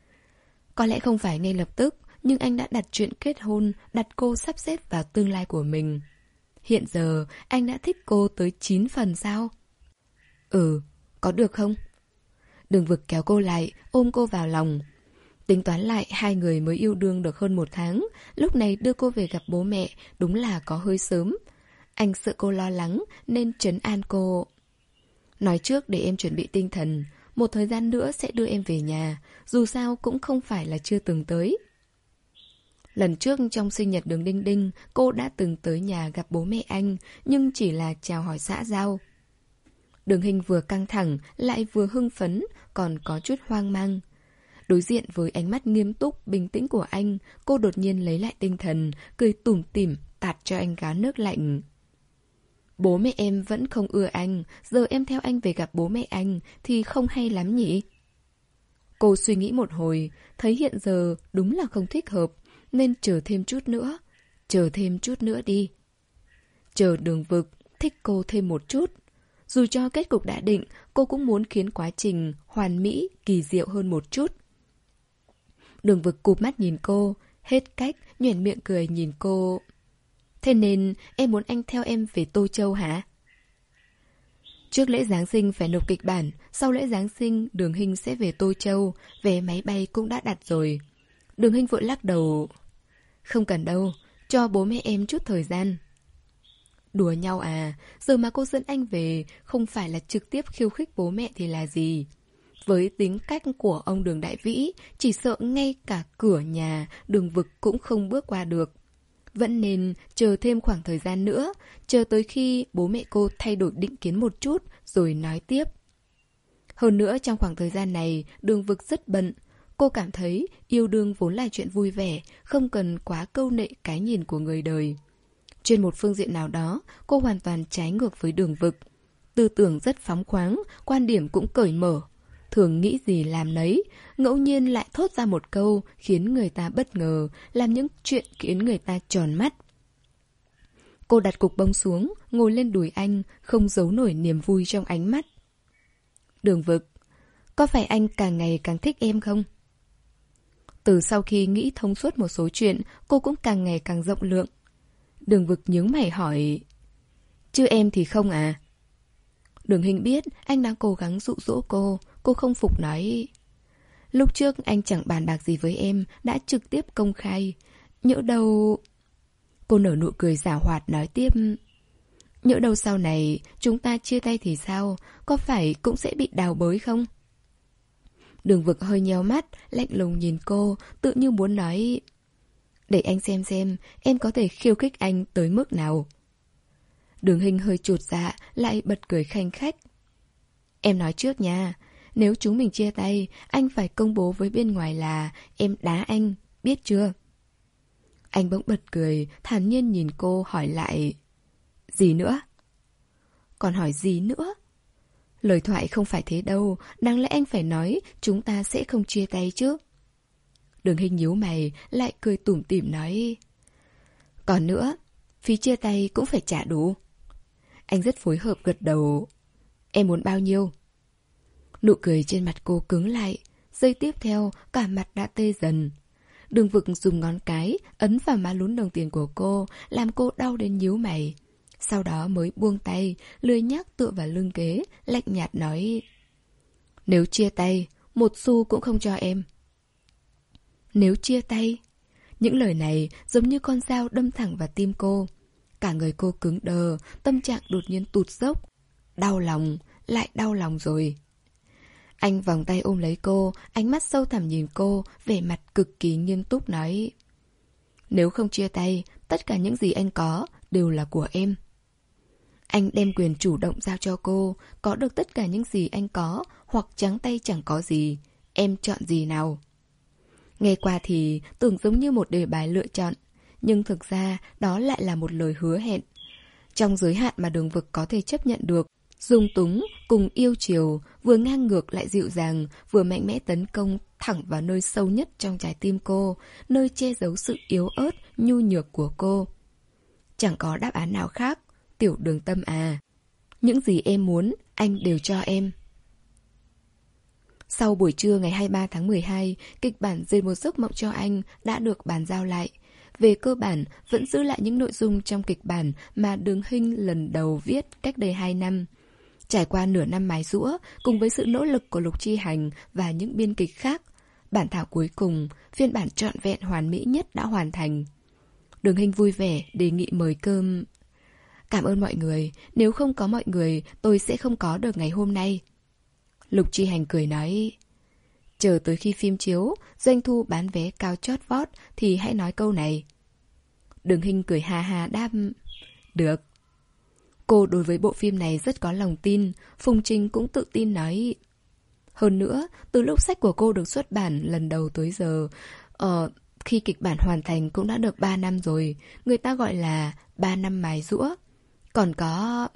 Có lẽ không phải ngay lập tức, nhưng anh đã đặt chuyện kết hôn, đặt cô sắp xếp vào tương lai của mình. Hiện giờ, anh đã thích cô tới chín phần sao? Ừ, có được không? Đường Vực kéo cô lại, ôm cô vào lòng. Tính toán lại, hai người mới yêu đương được hơn một tháng. Lúc này đưa cô về gặp bố mẹ, đúng là có hơi sớm. Anh sợ cô lo lắng, nên trấn an cô. Nói trước để em chuẩn bị tinh thần. Một thời gian nữa sẽ đưa em về nhà. Dù sao cũng không phải là chưa từng tới. Lần trước trong sinh nhật Đường Đinh Đinh, cô đã từng tới nhà gặp bố mẹ anh, nhưng chỉ là chào hỏi xã giao. Đường Hinh vừa căng thẳng, lại vừa hưng phấn, còn có chút hoang mang. Đối diện với ánh mắt nghiêm túc, bình tĩnh của anh, cô đột nhiên lấy lại tinh thần, cười tủm tỉm, tạt cho anh gáo nước lạnh. Bố mẹ em vẫn không ưa anh, giờ em theo anh về gặp bố mẹ anh thì không hay lắm nhỉ? Cô suy nghĩ một hồi, thấy hiện giờ đúng là không thích hợp, nên chờ thêm chút nữa. Chờ thêm chút nữa đi. Chờ Đường Vực thích cô thêm một chút. Dù cho kết cục đã định, cô cũng muốn khiến quá trình hoàn mỹ, kỳ diệu hơn một chút. Đường Vực cụp mắt nhìn cô, hết cách, nhoẻn miệng cười nhìn cô. Thế nên em muốn anh theo em về Tô Châu hả? Trước lễ Giáng sinh phải nộp kịch bản, sau lễ Giáng sinh Đường Hinh sẽ về Tô Châu, vé máy bay cũng đã đặt rồi. Đường Hinh vội lắc đầu. Không cần đâu, cho bố mẹ em chút thời gian. Đùa nhau à, giờ mà cô dẫn anh về không phải là trực tiếp khiêu khích bố mẹ thì là gì? Với tính cách của ông Đường Đại Vĩ, chỉ sợ ngay cả cửa nhà Đường Vực cũng không bước qua được. Vẫn nên chờ thêm khoảng thời gian nữa, chờ tới khi bố mẹ cô thay đổi định kiến một chút rồi nói tiếp. Hơn nữa trong khoảng thời gian này, Đường Vực rất bận. Cô cảm thấy yêu đương vốn là chuyện vui vẻ, không cần quá câu nệ cái nhìn của người đời. Trên một phương diện nào đó, cô hoàn toàn trái ngược với Đường Vực. Tư tưởng rất phóng khoáng, quan điểm cũng cởi mở. Thường nghĩ gì làm nấy, ngẫu nhiên lại thốt ra một câu khiến người ta bất ngờ, làm những chuyện khiến người ta tròn mắt. Cô đặt cục bông xuống, ngồi lên đùi anh, không giấu nổi niềm vui trong ánh mắt. Đường Vực, có phải anh càng ngày càng thích em không? Từ sau khi nghĩ thông suốt một số chuyện, cô cũng càng ngày càng rộng lượng. Đường Vực nhướng mày hỏi, chứ em thì không à? Đường Hinh biết anh đang cố gắng dụ dỗ cô, cô không phục nói. Lúc trước anh chẳng bàn bạc gì với em, đã trực tiếp công khai. Nhỡ đâu... Cô nở nụ cười giảo hoạt nói tiếp. Nhỡ đâu sau này chúng ta chia tay thì sao? Có phải cũng sẽ bị đào bới không? Đường Vực hơi nheo mắt, lạnh lùng nhìn cô, tự như muốn nói. Để anh xem xem, em có thể khiêu khích anh tới mức nào. Đường Hinh hơi chột dạ, lại bật cười khanh khách. Em nói trước nha, nếu chúng mình chia tay, anh phải công bố với bên ngoài là em đá anh, biết chưa? Anh bỗng bật cười, thản nhiên nhìn cô hỏi lại. Gì nữa? Còn hỏi gì nữa? Lời thoại không phải thế đâu, đáng lẽ anh phải nói chúng ta sẽ không chia tay chứ. Đường Hinh nhíu mày, lại cười tủm tỉm nói. Còn nữa, phí chia tay cũng phải trả đủ. Anh rất phối hợp gật đầu. Em muốn bao nhiêu? Nụ cười trên mặt cô cứng lại. Giây tiếp theo, cả mặt đã tê dần. Đường Vực dùng ngón cái ấn vào má lún đồng tiền của cô, làm cô đau đến nhíu mày. Sau đó mới buông tay, lười nhác tựa vào lưng ghế, lạnh nhạt nói. Nếu chia tay, một xu cũng không cho em. Nếu chia tay? Những lời này giống như con dao đâm thẳng vào tim cô. Cả người cô cứng đờ, tâm trạng đột nhiên tụt dốc. Đau lòng, lại đau lòng rồi. Anh vòng tay ôm lấy cô, ánh mắt sâu thẳm nhìn cô, vẻ mặt cực kỳ nghiêm túc nói. Nếu không chia tay, tất cả những gì anh có đều là của em. Anh đem quyền chủ động giao cho cô, có được tất cả những gì anh có, hoặc trắng tay chẳng có gì. Em chọn gì nào? Nghe qua thì tưởng giống như một đề bài lựa chọn, nhưng thực ra đó lại là một lời hứa hẹn. Trong giới hạn mà Đường Vực có thể chấp nhận được, dung túng cùng yêu chiều, vừa ngang ngược lại dịu dàng, vừa mạnh mẽ tấn công thẳng vào nơi sâu nhất trong trái tim cô, nơi che giấu sự yếu ớt, nhu nhược của cô. Chẳng có đáp án nào khác, tiểu Đường Tâm à. Những gì em muốn, anh đều cho em. Sau buổi trưa ngày hai mươi ba tháng mười hai, kịch bản Dệt một giấc mộng cho anh đã được bàn giao lại. Về cơ bản, vẫn giữ lại những nội dung trong kịch bản mà Đường Hinh lần đầu viết cách đây hai năm. Trải qua nửa năm mài giũa, cùng với sự nỗ lực của Lục Chi Hành và những biên kịch khác, bản thảo cuối cùng, phiên bản trọn vẹn hoàn mỹ nhất đã hoàn thành. Đường Hinh vui vẻ đề nghị mời cơm. Cảm ơn mọi người, nếu không có mọi người, tôi sẽ không có được ngày hôm nay. Lục Chi Hành cười nói, chờ tới khi phim chiếu, doanh thu bán vé cao chót vót thì hãy nói câu này. Đường Hinh cười ha ha đáp, được. Cô đối với bộ phim này rất có lòng tin, Phùng Trình cũng tự tin nói. Hơn nữa, từ lúc sách của cô được xuất bản lần đầu tới giờ, ờ, khi kịch bản hoàn thành cũng đã được ba năm rồi, người ta gọi là ba năm mài giũa. Còn có...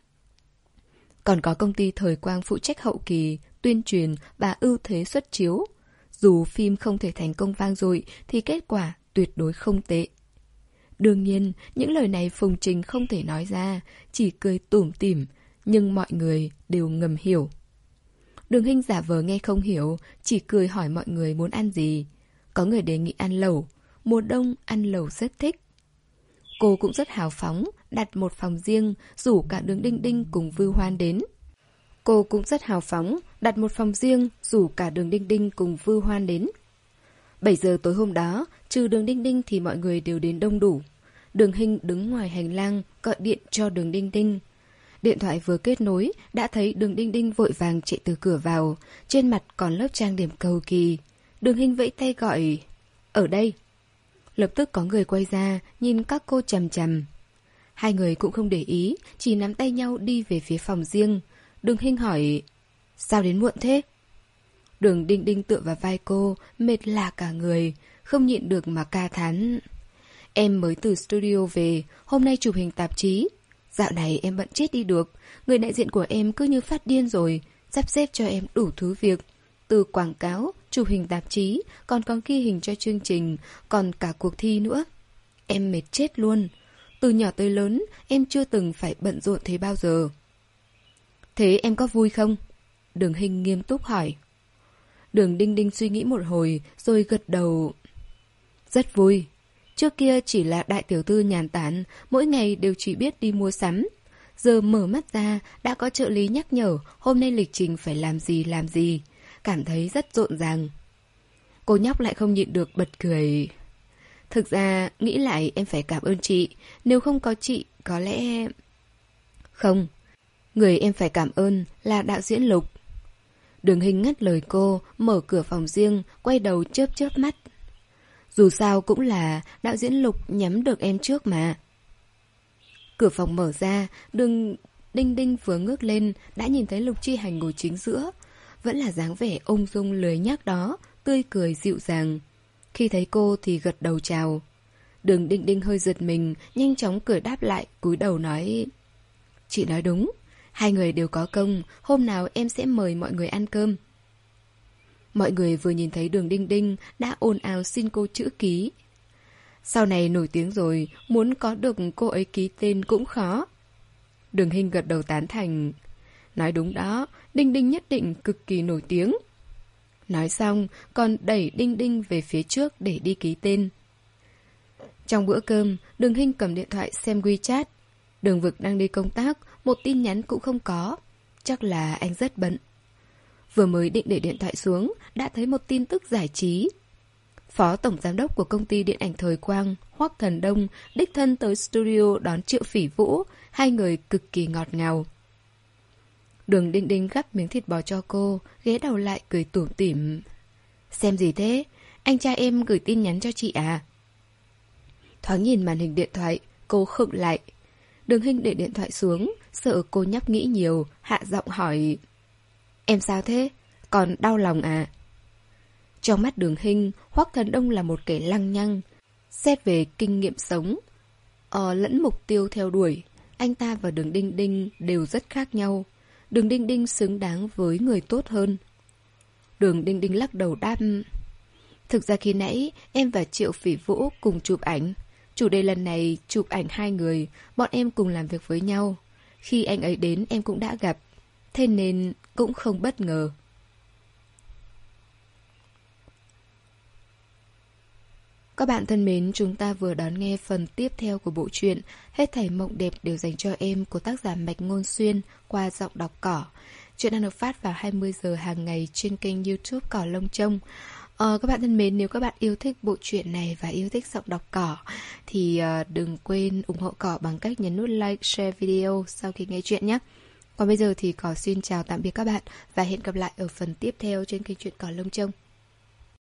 Còn có công ty Thời Quang phụ trách hậu kỳ, tuyên truyền và ưu thế xuất chiếu. Dù phim không thể thành công vang dội thì kết quả tuyệt đối không tệ. Đương nhiên, những lời này Phùng Trình không thể nói ra, chỉ cười tủm tỉm, nhưng mọi người đều ngầm hiểu. Đường Hinh giả vờ nghe không hiểu, chỉ cười hỏi mọi người muốn ăn gì. Có người đề nghị ăn lẩu, mùa đông ăn lẩu rất thích. Cô cũng rất hào phóng, đặt một phòng riêng, rủ cả Đường Đinh Đinh cùng Vưu Hoan đến. Cô cũng rất hào phóng, đặt một phòng riêng, rủ cả Đường Đinh Đinh cùng Vưu Hoan đến. bảy giờ tối hôm đó, trừ Đường Đinh Đinh thì mọi người đều đến đông đủ. Đường Hinh đứng ngoài hành lang, gọi điện cho Đường Đinh Đinh. Điện thoại vừa kết nối, đã thấy Đường Đinh Đinh vội vàng chạy từ cửa vào, trên mặt còn lớp trang điểm cầu kỳ. Đường Hinh vẫy tay gọi, ở đây. Lập tức có người quay ra, nhìn các cô chằm chằm. Hai người cũng không để ý, chỉ nắm tay nhau đi về phía phòng riêng. Đường Hinh hỏi, sao đến muộn thế? Đường Đinh Đinh tựa vào vai cô, mệt lả cả người, không nhịn được mà ca thán. Em mới từ studio về, hôm nay chụp hình tạp chí. Dạo này em bận chết đi được, người đại diện của em cứ như phát điên rồi, sắp xếp cho em đủ thứ việc. Từ quảng cáo, chụp hình tạp chí, còn có ghi hình cho chương trình, còn cả cuộc thi nữa. Em mệt chết luôn. Từ nhỏ tới lớn, em chưa từng phải bận rộn thế bao giờ. Thế em có vui không? Đường Hinh nghiêm túc hỏi. Đường Đinh Đinh suy nghĩ một hồi, rồi gật đầu. Rất vui. Trước kia chỉ là đại tiểu thư nhàn tản, mỗi ngày đều chỉ biết đi mua sắm. Giờ mở mắt ra, đã có trợ lý nhắc nhở hôm nay lịch trình phải làm gì làm gì. Cảm thấy rất rộn ràng. Cô nhóc lại không nhịn được bật cười. Thực ra, nghĩ lại em phải cảm ơn chị. Nếu không có chị, có lẽ... Không. Người em phải cảm ơn là đạo diễn Lục. Đường Hinh ngắt lời cô, mở cửa phòng riêng, quay đầu chớp chớp mắt. Dù sao cũng là đạo diễn Lục nhắm được em trước mà. Cửa phòng mở ra, Đường Đinh Đinh vừa ngước lên, đã nhìn thấy Lục Chi Hành ngồi chính giữa. Vẫn là dáng vẻ ung dung lười nhác đó, tươi cười dịu dàng. Khi thấy cô thì gật đầu chào. Đường Đinh Đinh hơi giật mình, nhanh chóng cười đáp lại, cúi đầu nói. Chị nói đúng, hai người đều có công, hôm nào em sẽ mời mọi người ăn cơm. Mọi người vừa nhìn thấy Đường Đinh Đinh đã ồn ào xin cô chữ ký. Sau này nổi tiếng rồi, muốn có được cô ấy ký tên cũng khó. Đường Hinh gật đầu tán thành. Nói đúng đó, Đinh Đinh nhất định cực kỳ nổi tiếng. Nói xong, còn đẩy Đinh Đinh về phía trước để đi ký tên. Trong bữa cơm, Đường Hinh cầm điện thoại xem WeChat. Đường Vực đang đi công tác, một tin nhắn cũng không có. Chắc là anh rất bận. Vừa mới định để điện thoại xuống, đã thấy một tin tức giải trí. Phó tổng giám đốc của công ty điện ảnh Thời Quang, Hoắc Thần Đông, đích thân tới studio đón Triệu Phỉ Vũ, hai người cực kỳ ngọt ngào. Đường Đinh Đinh gắp miếng thịt bò cho cô, ghé đầu lại cười tủm tỉm. Xem gì thế? Anh trai em gửi tin nhắn cho chị à? Thoáng nhìn màn hình điện thoại, cô khựng lại. Đường Hinh để điện thoại xuống, sợ cô nhóc nghĩ nhiều, hạ giọng hỏi. Em sao thế? Còn đau lòng à? Trong mắt Đường Hinh, Hoắc Thần Đông là một kẻ lăng nhăng. Xét về kinh nghiệm sống, ờ, lẫn mục tiêu theo đuổi, anh ta và Đường Đinh Đinh đều rất khác nhau. Đường Đinh Đinh xứng đáng với người tốt hơn. Đường Đinh Đinh lắc đầu đáp. Thực ra khi nãy em và Triệu Phỉ Vũ cùng chụp ảnh. Chủ đề lần này chụp ảnh hai người, bọn em cùng làm việc với nhau. Khi anh ấy đến em cũng đã gặp, thế nên cũng không bất ngờ. Các bạn thân mến, chúng ta vừa đón nghe phần tiếp theo của bộ truyện Hết thảy mộng đẹp đều dành cho em của tác giả Mạch Ngôn Xuyên qua giọng đọc Cỏ. Chuyện đang được phát vào hai mươi giờ hàng ngày trên kênh YouTube Cỏ Lông Trông. Ờ, các bạn thân mến, nếu các bạn yêu thích bộ truyện này và yêu thích giọng đọc Cỏ thì uh, đừng quên ủng hộ Cỏ bằng cách nhấn nút like, share video sau khi nghe chuyện nhé. Còn bây giờ thì Cỏ xin chào tạm biệt các bạn và hẹn gặp lại ở phần tiếp theo trên kênh Chuyện Cỏ Lông Trông.